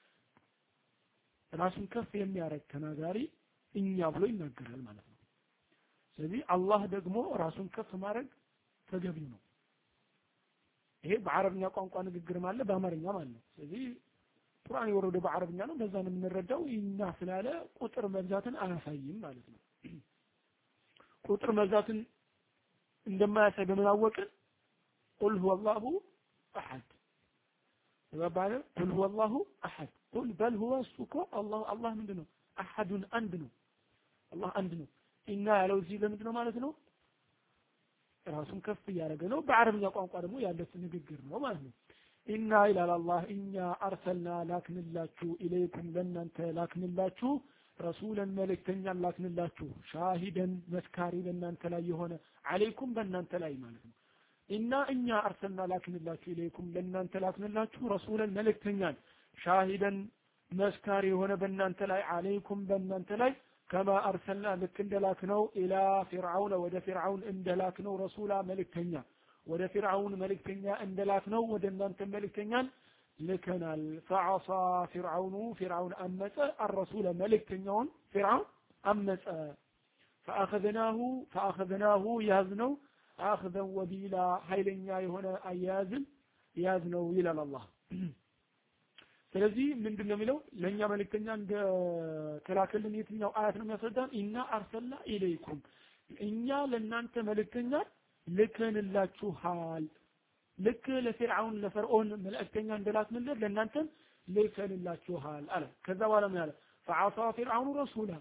ራሱን ከፍ የሚያረግ ተናጋሪ እኛ ብሎ ይናገራል ማለት ነው ስለዚህ አላህ ደግሞ ራሱን ከፍ ማድረግ ተገቢው ነው ይሄ በአረብኛ ቋንቋ ንግግር ማለት በአማርኛ ማለት ነው ስለዚህ ቁርአን የወረደው በአረብኛ ነው በዛ ነው የምንረዳው እኛ ስላለ ቁጥር መብዛትን አያሳይም ማለት ነው ቁጥር መብዛትን እንደማያሳይ በመናወቅን قل هو الله احد وبعد قل هو الله احد قل بل هو سكو الله الله ምንድነው احد አንድ ነው الله አንድ ነው እና ያለው እዚህ ለምንድነው ማለት ነው ራሱን ከፍ ያደረገ ነው በአረብኛ ቋንቋ ደግሞ ያለው ንግግር ነው ማለት ነው ኢና ኢላ አላህ እኛ አርሰልና ላክንላችሁ ኢለይኩም ለናንተ ላክንላችሁ ረሱለን መልእክተኛን ላክንላችሁ ሻሂደን መስካሪ ለናንተ ላይ የሆነ አለይኩም በእናንተ ላይ ማለት ነው ኢና እኛ አርሰልና ላክንላችሁ ኢለይኩም ለናንተ ላክንላችሁ ረሱለን መልእክተኛን ሻሂደን መስካሪ የሆነ በእናንተ ላይ አለይኩም በእናንተ ላይ ከማ አርሰልና ልክ እንደላክነው ኢላ ፊርዓውን ወደ ፊርዓውን እንደላክነው ረሱላ መልእክተኛ ወደ ፊርዓውን መልእክተኛ እንደላክነው ወደ እናንተ መልእክተኛን ልከናል ፈዓሳ ፊርዓውኑ ፊርዓውን አመፀ الرسول መልእክተኛውን ፊርዓውን አመፀ فاخذناه فاخذناه ያዝነው አخذን ወቢላ ኃይለኛ የሆነ አያዝን ያዝነው ይላል አላህ ስለዚህ ምንድነው የሚለው ለኛ መልእክተኛ እንደ ተላከልን የትኛው አያት ነው የሚያስረዳን ኢና አርሰልና ኢለይኩም እኛ ለናንተ መልእክተኛ ልከንላችኋል ልክ ለፊርዓውን ለፈርዖን መልእክተኛ እንደላክንለት ለናንተ ልከንላችኋል አለ ከዛ በኋላ ምን አለ فعصى فرعون رسوله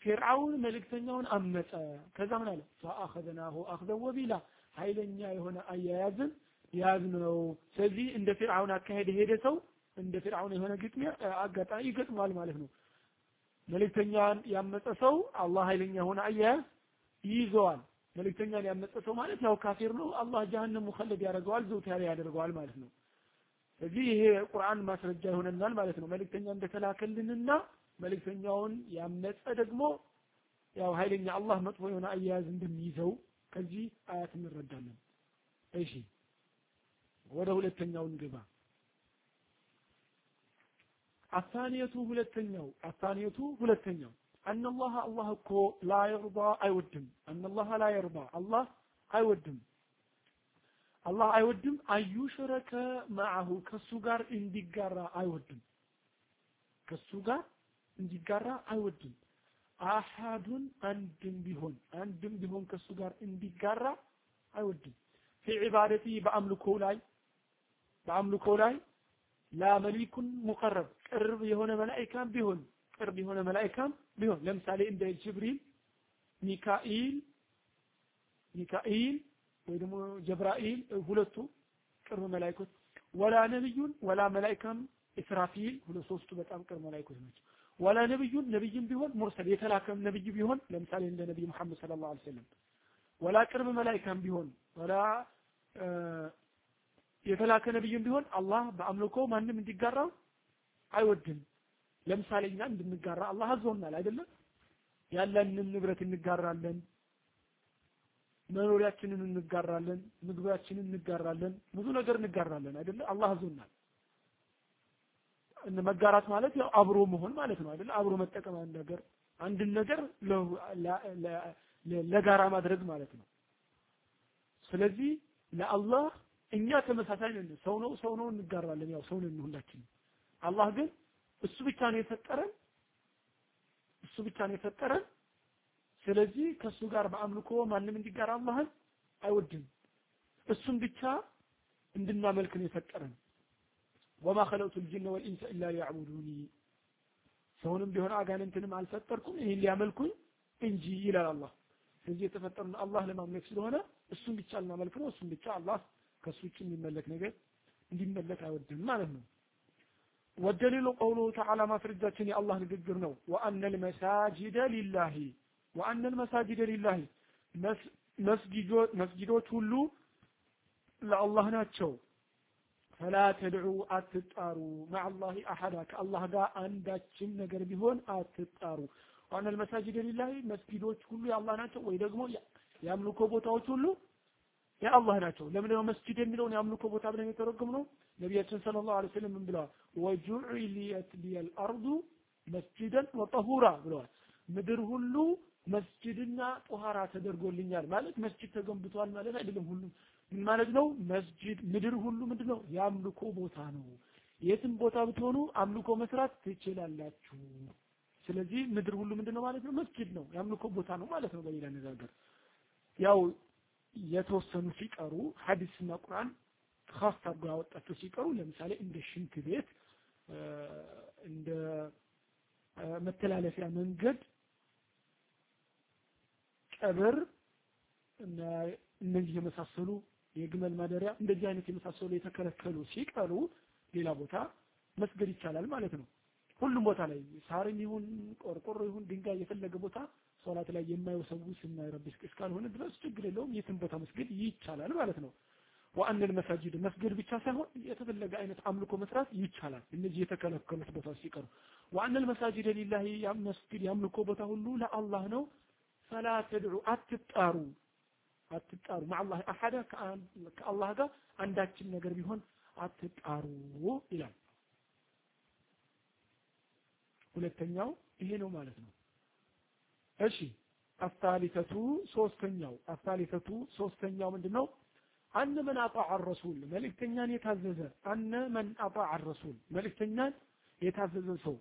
ፊርዓውን መልእክተኛውን አመፀ ከዛ ምን አለ فاخذناه اخذا وبلا ኃይለኛ የሆነ አያያዝን ያዝነው ስለዚህ እንደ ፊርዓውን አካሄደ ሄደ ሰው እንደ ፊርዓውን የሆነ ግጥሚያ አጋጣሚ ይገጥማል ማለት ነው መልእክተኛን ያመፀ ሰው አላህ ኃይለኛ የሆነ አያያዝ ይይዘዋል መልእክተኛን ያመፀ ሰው ማለት ያው ካፊር ነው አላህ ጀሃነም ሙኸለድ ያደርገዋል ዘውታሪ ያደርገዋል ማለት ነው ስለዚህ ይሄ ቁርአን ማስረጃ ይሆነናል ማለት ነው መልእክተኛ እንደተላከልንና መልእክተኛውን ያመፀ ደግሞ ያው ኃይለኛ አላህ መጥፎ የሆነ አያያዝ እንደሚይዘው ከዚህ አያት እንረዳለን እሺ ወደ ሁለተኛው እንግባ አሳኒየቱ ሁለተኛው አሳኒየቱ ሁለተኛው أن الله الله كو لا يرضى أيودم أن الله لا يرضى الله أيودم الله أيودم أن يشرك معه كالسجار اندقارا أيودم كالسجار اندقارا أيودم أحد أندم بهون أندم بهون كالسجار اندقارا أيودم في عبادتي بأملكه لاي بأملكه لاي لا مليك مقرب قرب يهون ملائكة بهون ቅርብ የሆነ መላእክታም ቢሆን ለምሳሌ እንደ ጅብሪል ሚካኤል ሚካኤል ወይ ደግሞ ጀብራኤል ሁለቱ ቅርብ መላእክቶች ወላ ነብዩን ወላ መላእክታም ኢስራፊል ሁለት ሶስቱ በጣም ቅርብ መላእክቶች ናቸው ወላ ነብዩን ነብይም ቢሆን ሙርሰል የተላከም ነብይ ቢሆን ለምሳሌ እንደ ነብይ መሐመድ ሰለላሁ ዐለይሂ ወሰለም ወላ ቅርብ መላእክታም ቢሆን ወላ የተላከ ነብይም ቢሆን አላህ በአምልኮ ማንም እንዲጋራው አይወድም ለምሳሌ እኛ እንድንጋራ አላህ አዞናል አይደለም ያለንን ንብረት እንጋራለን መኖሪያችንን እንጋራለን ምግባችንን እንጋራለን ብዙ ነገር እንጋራለን አይደለ አላህ አዞናል እነ መጋራት ማለት ያው አብሮ መሆን ማለት ነው አይደለ አብሮ መጠቀም አንድ ነገር አንድ ነገር ለጋራ ማድረግ ማለት ነው ስለዚህ ለአላህ እኛ ተመሳሳይ ነን ሰው ነው ሰው ነው እንጋራለን ያው ሰው ነን ሁላችን አላህ ግን እሱ ብቻ ነው የፈጠረን እሱ ብቻ ነው የፈጠረን ስለዚህ ከሱ ጋር በአምልኮ ማንንም እንዲጋራ አላህን አይወድም እሱን ብቻ እንድናመልክ ነው የፈጠረን وما خلقت الجن والانس الا ليعبدوني ሰውንም ቢሆን አጋንንትንም አልፈጠርኩም ይሄን ሊያመልኩኝ እንጂ ይላል አላህ ስለዚህ የተፈጠረን አላህ ለማምለክ ስለሆነ እሱን ብቻ እናመልክ ነው እሱን ብቻ አላህ ከሱ ውጭ የሚመለክ ነገር እንዲመለክ አይወድም ማለት ነው والدليل قوله تعالى ما فرجاتني الله نقدر نو وأن المساجد لله وأن المساجد لله مسجدات مسجدات كله لله ناتشو فلا تدعوا أتتاروا مع الله أحدا كالله دا عندكم نجر بهون أتتاروا وأن المساجد لله مسجدات كله يا الله ناتشو ويدقموا يملكوا بوتاوت كله يا الله ناتشو لما مسجد ملون يملكوا بوتا بلن يترقم نو ነብያችን ሰለላሁ ዐለይሂ ወሰለም ምን ብለዋል ወጁዒሊየት ሊል አርዱ መስጂደን ወጠሁራ ብለዋል ምድር ሁሉ መስጂድና ጧሃራ ተደርጎልኛል ማለት መስጂድ ተገንብቷል ማለት አይደለም ሁሉ ምን ማለት ነው መስጂድ ምድር ሁሉ ምንድነው ያምልኮ ቦታ ነው የትም ቦታ ብትሆኑ አምልኮ መስራት ትችላላችሁ ስለዚህ ምድር ሁሉ ምንድነው ማለት ነው መስጂድ ነው ያምልኮ ቦታ ነው ማለት ነው በሌላ ነገር ያው የተወሰኑ ሲቀሩ ሐዲስና ቁርአን خاص አድርገው ያወጣቸው ሲቀሩ ለምሳሌ እንደ ሽንት ቤት እንደ መተላለፊያ መንገድ ቀብር እና እነዚህ የመሳሰሉ የግመል ማደሪያ እንደዚህ አይነት የመሳሰሉ የተከለከሉ ሲቀሩ ሌላ ቦታ መስገድ ይቻላል ማለት ነው ሁሉም ቦታ ላይ ሳርም ይሁን ቆርቆሮ ይሁን ድንጋይ የፈለገ ቦታ ሶላት ላይ የማይወሰውስ የማይረብሽ እስካልሆነ ድረስ ችግር የለውም የትም ቦታ መስገድ ይቻላል ማለት ነው وأن المساجد مسجد ብቻ ሳይሆን የተፈለገ አይነት አምልኮ መስራት ይቻላል እነዚህ የተከለከሉት ቦታዎች ሲቀሩ وأن المساجد لله ያ መስጊድ ያምልኮ ቦታ ሁሉ ለአላህ ነው فلا تدعوا አትጣሩ አትጣሩ مع الله احد ከአላህ ጋር አንዳችን ነገር ቢሆን አትጣሩ ይላል ሁለተኛው ይሄ ነው ማለት ነው እሺ አፍታሊተቱ ሶስተኛው አፍታሊተቱ ሶስተኛው ምንድነው أن من أطاع الرسول ملكتنيان يتعزز أن من أطاع الرسول ملكتنيان يتعزز سو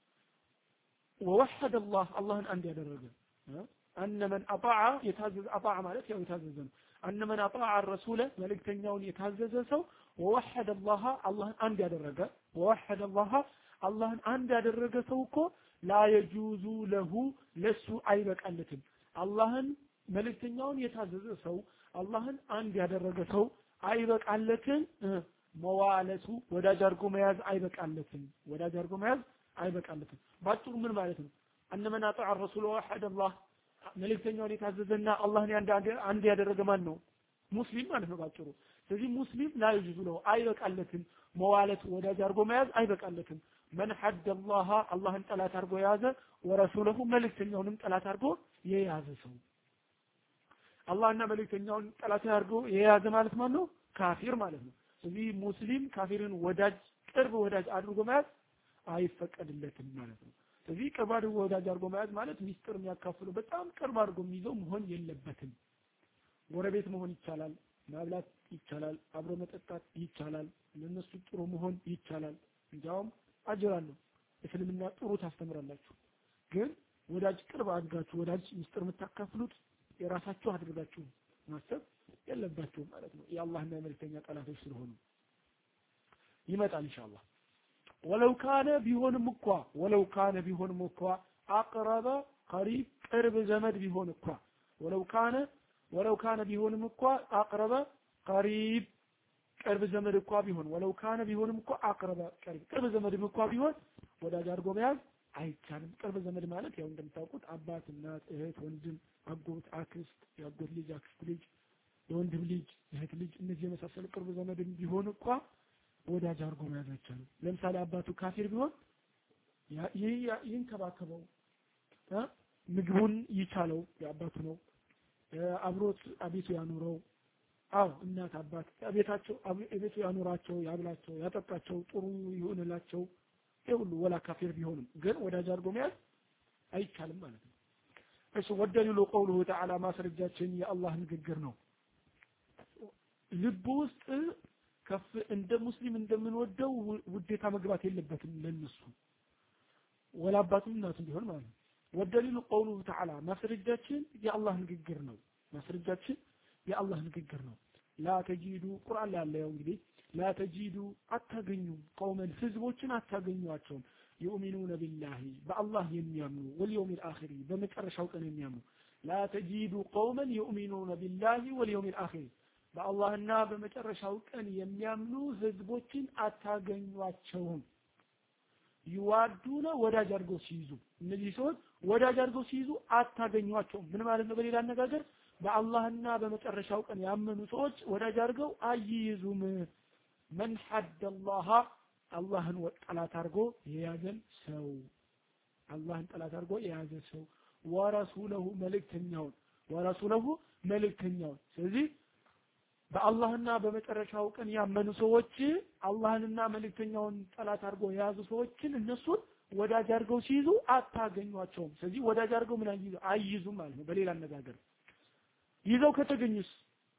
ووحد الله الله أن يدرج أن من أطاع يتعزز أطاع مالك يتعزز أن من أطاع الرسول ملكتنيان يتعزز سو ووحد الله الله أن يدرج ووحد الله الله أن يدرج سوكو لا يجوز له لسو አይበቃለትም አላህን መልእክተኛውን የታዘዘ ሰው አላህን አንድ ያደረገ ሰው አይበቃለትም መዋለቱ ወዳጅ አድርጎ መያዝ አይበቃለትም ወዳጅ አድርጎ መያዝ አይበቃለትም ባጭሩ ምን ማለት ነው أنمن أطاع الرسول وحد الله መልእክተኛውን የታዘዘና አላህን አንድ ያደረገ ማን ነው ሙስሊም ማለት ነው ባጭሩ ስለዚህ ሙስሊም لا يجوز له አይበቃለትም መዋለቱ ወዳጅ አድርጎ መያዝ አይበቃለትም من حد الله አላህን ጠላት አድርጎ ያዘ ወረሱለሁ መልእክተኛውንም ጠላት አድርጎ የያዘ ሰው አላህና መልእክተኛውን ጠላት አድርጎ የያዘ ማለት ማን ነው ካፊር ማለት ነው ስለዚህ ሙስሊም ካፊርን ወዳጅ ቅርብ ወዳጅ አድርጎ መያዝ አይፈቀድለትም ማለት ነው ስለዚህ ቅርብ አድርጎ ወዳጅ አድርጎ መያዝ ማለት ሚስጥር የሚያካፍለው በጣም ቅርብ አድርጎ የሚይዘው መሆን የለበትም ጎረቤት መሆን ይቻላል ማብላት ይቻላል አብሮ መጠጣት ይቻላል ለነሱ ጥሩ መሆን ይቻላል እንዲያውም አጅራለሁ እስልምና ጥሩ ታስተምራላችሁ ግን ወዳጅ ቅርብ አድርጋችሁ ወዳጅ ሚስጥር የምታካፍሉት የራሳችሁ አድርጋችሁ ማሰብ የለባችሁ ማለት ነው የአላህና የመልእክተኛ ጠላቶች ስለሆኑ ይመጣል ኢንሻአላህ ወለው ካነ ቢሆንም እንኳ ወለው ካነ ቢሆንም እንኳ አቅረበ ቀሪብ ቅርብ ዘመድ ቢሆን እንኳ ወለው ካነ ወለው ካነ ቢሆንም እንኳ አቅረበ ቀሪብ ቅርብ ዘመድ እንኳ ቢሆን ወለው ካነ ቢሆንም እንኳ አቅረበ ቀሪብ ቅርብ ዘመድም እንኳ ቢሆን ወዳጅ አድርጎ መያዝ አይቻልም ቅርብ ዘመድ ማለት ያው እንደምታውቁት አባት እናት እህት ወንድም አጎት አክስት ያጎት ልጅ አክስት ልጅ የወንድም ልጅ እህት ልጅ እነዚህ የመሳሰሉ ቅርብ ዘመድም ቢሆን እንኳ ወዳጅ አድርጎ መያዝ አይቻልም ለምሳሌ አባቱ ካፊር ቢሆን ይንከባከበው ምግቡን ይቻለው የአባቱ ነው አብሮት አቤቱ ያኑረው አው እናት አባት አቤታቸው አቤቱ ያኑራቸው ያብላቸው ያጠጣቸው ጥሩ ይሆንላቸው ይሁሉ ወላ ካፊር ቢሆንም ግን ወዳጅ አድርጎ መያዝ አይቻልም ማለት ነው እሱ ወደሉ ቀውሉ ተዓላ ማስረጃችን የአላህ ንግግር ነው ልብ ውስጥ ከፍ እንደ ሙስሊም እንደምንወደው ውዴታ መግባት የለበትም ለነሱ ወላ አባቱም እናቱም ቢሆን ማለት ነው ወደሉ ቀውሉ ተዓላ ማስረጃችን የአላህ ንግግር ነው ማስረጃችን የአላህ ንግግር ነው ላ ተጂዱ ቁርአን ላይ ያለው እንግዲህ ላ ተጂዱ አታገኙ ቀውመን ህዝቦችን አታገኙአቸውም يؤمنون بالله بالله የሚያምኑ واليوم الاخر በመጨረሻው ቀን የሚያምኑ لا تجد قوما يؤمنون بالله واليوم الاخر በአላህና በመጨረሻው ቀን የሚያምኑ ህዝቦችን አታገኙአቸውም ይዋዱና ወዳጅ አድርገው ሲይዙ እነዚህ ሰዎች ወዳጅ አድርገው ሲይዙ አታገኙአቸውም ምን ማለት ነው በሌላ አነጋገር በአላህና በመጨረሻው ቀን ያመኑ ሰዎች ወዳጅ አድርገው አይይዙም من حد الله አላህን ጠላት አድርጎ የያዘን ሰው አላህን ጠላት አድርጎ የያዘ ሰው ወረሱለሁ መልእክተኛውን ወረሱለሁ መልእክተኛውን ስለዚህ በአላህና በመጨረሻው ቀን ያመኑ ሰዎች አላህንና መልእክተኛውን ጠላት አድርጎ የያዙ ሰዎችን እነሱን ወዳጅ አድርገው ሲይዙ አታገኟቸውም ስለዚህ ወዳጅ አድርገው ምን አይይዙም ማለት ነው በሌላ አነጋገር ይዘው ከተገኙስ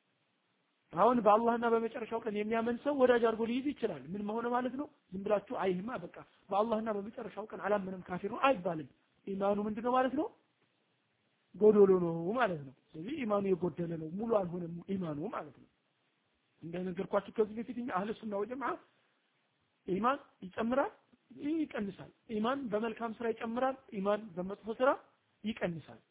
አሁን በአላህና በመጨረሻው ቀን የሚያመን ሰው ወዳጅ አድርጎ ሊይዝ ይችላል ምን መሆነ ማለት ነው ዝም ብላችሁ አይህማ በቃ በአላህና በመጨረሻው ቀን አላመነም ካፊር ነው አይባልም ኢማኑ ምንድነው ማለት ነው ጎዶሎ ነው ማለት ነው ስለዚህ ኢማኑ የጎደለ ነው ሙሉ አልሆነም ኢማኑ ማለት ነው እንደነገርኳችሁ ከዚህ በፊት አህለ ሱና ወጀማዓ ኢማን ይጨምራል ይቀንሳል ኢማን በመልካም ስራ ይጨምራል ኢማን በመጥፎ ስራ ይቀንሳል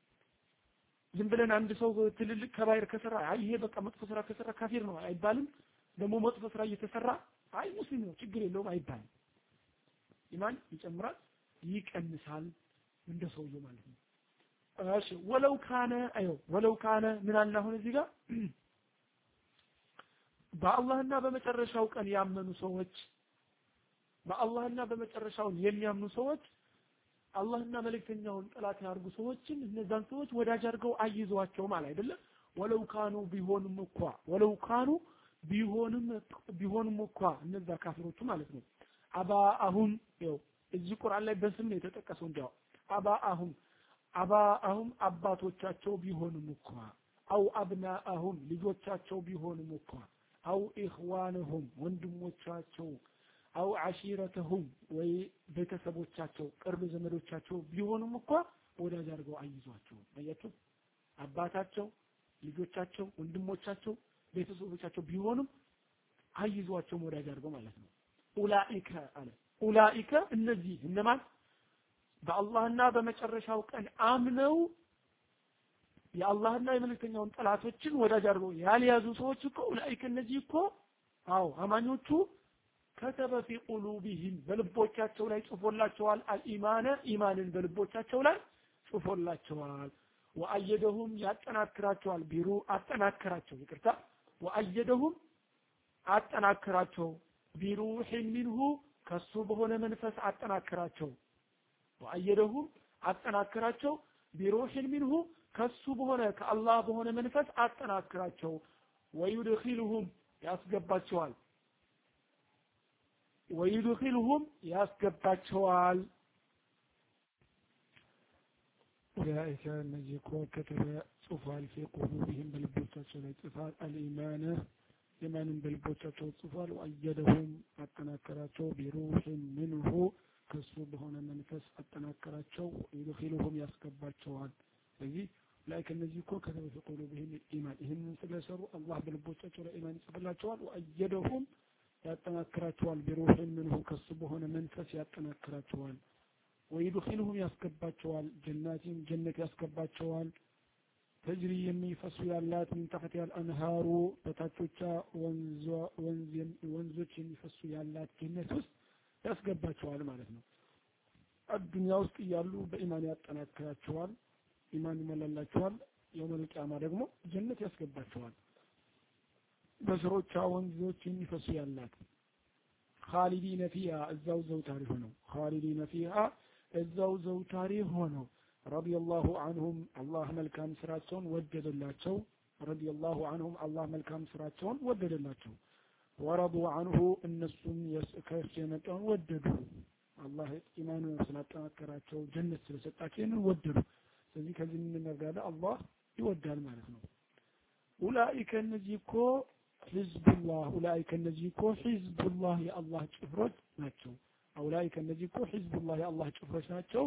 ዝም ብለን አንድ ሰው ትልልቅ ከባይር ከሰራ አይ ይሄ በቃ መጥፎ ስራ ከሰራ ካፊር ነው አይባልም ደግሞ መጥፎ ስራ እየተሰራ አይ ሙስሊም ነው ችግር የለውም አይባልም ኢማን ይጨምራል ይቀንሳል እንደ ሰውየው ማለት ነው እሺ ወለው ካነ አዩ ወለው ካነ ምን አለ አሁን እዚህ ጋር በአላህና በመጨረሻው ቀን ያመኑ ሰዎች በአላህና በመጨረሻው የሚያምኑ ሰዎች አላህና መልእክተኛውን ጠላት ያርጉ ሰዎችን እነዛን ሰዎች ወዳጅ አድርገው አይዟቸው ማለት አይደለም ወለው ካኑ ቢሆንም እንኳ ወለው ካኑ ቢሆንም ቢሆንም እንኳ እነዛ ካፊሮቹ ማለት ነው አባአሁም ይው እዚህ ቁርአን ላይ በስም ነው የተጠቀሰው እንዲያው አባአሁም አባአሁም አባቶቻቸው ቢሆንም እንኳ አው አብናአሁም ልጆቻቸው ቢሆንም እንኳ አው ኢኽዋንሁም ወንድሞቻቸው አው አሺረተሁም ወይ ቤተሰቦቻቸው ቅርብ ዘመዶቻቸው ቢሆኑም እንኳ ወዳጅ አድርገው አይዟቸው አያችሁ አባታቸው ልጆቻቸው ወንድሞቻቸው ቤተሰቦቻቸው ቢሆኑም አይዟቸው ወዳጅ አድርገው ማለት ነው ኡላኢከ አለ ኡላኢከ እነዚህ እነማን በአላህና በመጨረሻው ቀን አምነው የአላህና የመልእክተኛውን ጠላቶችን ወዳጅ አድርገው ያልያዙ ሰዎች እኮ ኡላኢከ እነዚህ እኮ አው አማኞቹ ከተበ ፊ ቁሉቢሂም በልቦቻቸው ላይ ጽፎላቸዋል አልኢማነ ኢማንን በልቦቻቸው ላይ ጽፎላቸዋል ወአየደሁም ያጠናክራቸዋል ቢሩ አጠናክራቸው ይቅርታ ወአየደሁም አጠናክራቸው ቢሩሂን ሚንሁ ከሱ በሆነ መንፈስ አጠናክራቸው ወአየደሁም አጠናክራቸው ቢሩሂን ሚንሁ ከሱ በሆነ ከአላህ በሆነ መንፈስ አጠናክራቸው ወይድኺሉሁም ያስገባቸዋል ወይድኺሉሁም ያስገባቸዋል ኡላኢከ እነዚህ እኮ ከተበ ጽፏል ፊ ቁሉቢሂም በልቦቻቸው ላይ ጽፏል አልኢማን ኢማንን በልቦቻቸው ጽፏል ወአየደሁም አጠናከራቸው ቢሩሂን ሚንሁ ከሱ በሆነ መንፈስ አጠናከራቸው ወይድኺሉሁም ያስገባቸዋል ስለዚህ ላይክ እነዚህ እኮ ከተበ ፊ ቁሉቢሂም ኢማን ይህንን ስለሰሩ አላህ በልቦቻቸው ላይ ኢማን ይጽፍላቸዋል ወአየደሁም ያጠናክራቸዋል ቢሩሂን ሚንሁ ከሱ በሆነ መንፈስ ያጠናክራቸዋል ወይድኺሉሁም ያስገባቸዋል ጀናቲን ጀነት ያስገባቸዋል ተጅሪ የሚፈሱ ያላት ምን ተحت الانهار በታቾቿ ወንዝ ወንዝ ወንዞች የሚፈሱ ያላት ጀነት ውስጥ ያስገባቸዋል ማለት ነው አዱንያ ውስጥ ያሉ በኢማን ያጠናክራቸዋል ኢማን ይመላላቸዋል የውመል ቂያማ ደግሞ ጀነት ያስገባቸዋል በስሮቿ ወንዞች የሚፈሱ ያላት خالدين فيها እዛው ዘውታሪ ሆነው خالدين فيها እዛው ዘውታሪ ሆነው رضي الله عنهم الله መልካም ስራቸውን ወደደላቸው رضي الله عنهم الله መልካም ስራቸውን ወደደላቸው ورضوا عنه እነሱም የመጣውን ወደዱ አላህ ኢማኑን ስላጠናከራቸው ጀነት ስለሰጣቸው ወደዱ ስለዚህ ከዚህ እንነጋገር አላህ ይወዳል ማለት ነው ኡላኢከ እነዚህ እኮ ሒዝቡላህ ኡላኢከ እነዚህ እኮ ሒዝቡላህ የአላህ ጭፍሮች ናቸው ኡላኢከ እነዚህ እኮ ሒዝቡላህ የአላህ ጭፍሮች ናቸው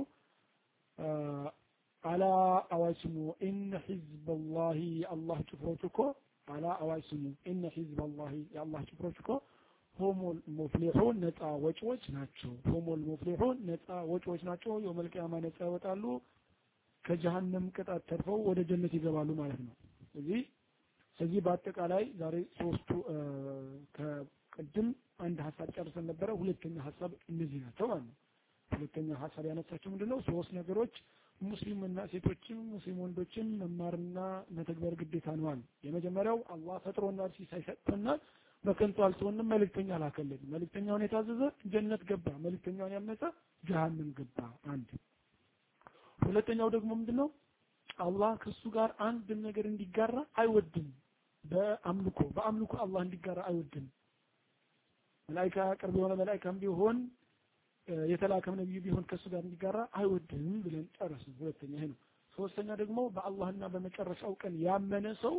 አላ አዋስሙ ኢነ ሒዝበላሂ የአላህ ጭፍሮች እኮ አላ አዋስሙ ኢነ ሒዝበላሂ የአላህ ጭፍሮች እኮ ሁሙል ሙፍሊሑን ነፃ ወጪዎች ናቸው ሁሙል ሙፍሊሑን ነፃ ወጪዎች ናቸው የውመል ቂያማ ነፃ ይወጣሉ ከጀሃነም ቅጣት ተርፈው ወደ ጀነት ይገባሉ ማለት ነው ስለዚህ ስለዚህ በአጠቃላይ ዛሬ ሶስቱ ከቅድም አንድ ሐሳብ ጨርሰን ነበረ ሁለተኛ ሐሳብ እነዚህ ናቸው ማለት ነው ሁለተኛ ሐሳብ ያነሳቸው ምንድነው ሶስት ነገሮች ሙስሊምና ሴቶችም ሙስሊም ወንዶችም መማርና መተግበር ግዴታ ነው አለ የመጀመሪያው አላህ ፈጥሮናል ሲሳይሰጥና በከንቱ አልተወንም መልእክተኛ ላከልን መልእክተኛውን የታዘዘ ጀነት ገባ መልእክተኛውን ያመፀ ጀሃነም ገባ አንድ ሁለተኛው ደግሞ ምንድነው አላህ ከሱ ጋር አንድ ነገር እንዲጋራ አይወድም በአምልኮ በአምልኮ አላህ እንዲጋራ አይወድም መላእክት ቅርብ የሆነ መላእክትም ቢሆን የተላከም ነብይ ቢሆን ከሱ ጋር እንዲጋራ አይወድም ብለን ጨረስን ሁለተኛ ይሄ ነው ሶስተኛ ደግሞ በአላህና በመጨረሻው ቀን ያመነ ሰው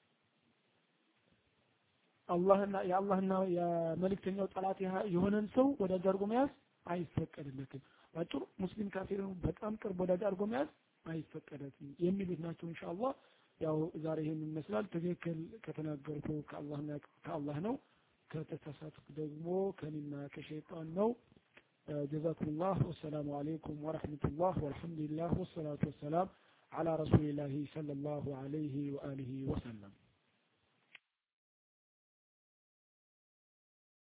አላህና የአላህና የመልእክተኛው ጠላት የሆነን ሰው ወዳጅ አድርጎ መያዝ አይፈቀድለትም ባጭሩ ሙስሊም ካፊርን በጣም ቅርብ ወዳጅ አድርጎ መያዝ አይፈቀደትም የሚሉት ናቸው ኢንሻአላህ ያው ዛሬ ይሄን ይመስላል ትክክል ከተናገርኩ ከአላህና ከአላህ ነው ከተሳሳትኩ ደግሞ ከኔና ከሸይጣን ነው جزاكم الله والسلام عليكم ورحمة الله والحمد لله والصلاة والسلام على رسول الله صلى الله عليه وآله وسلم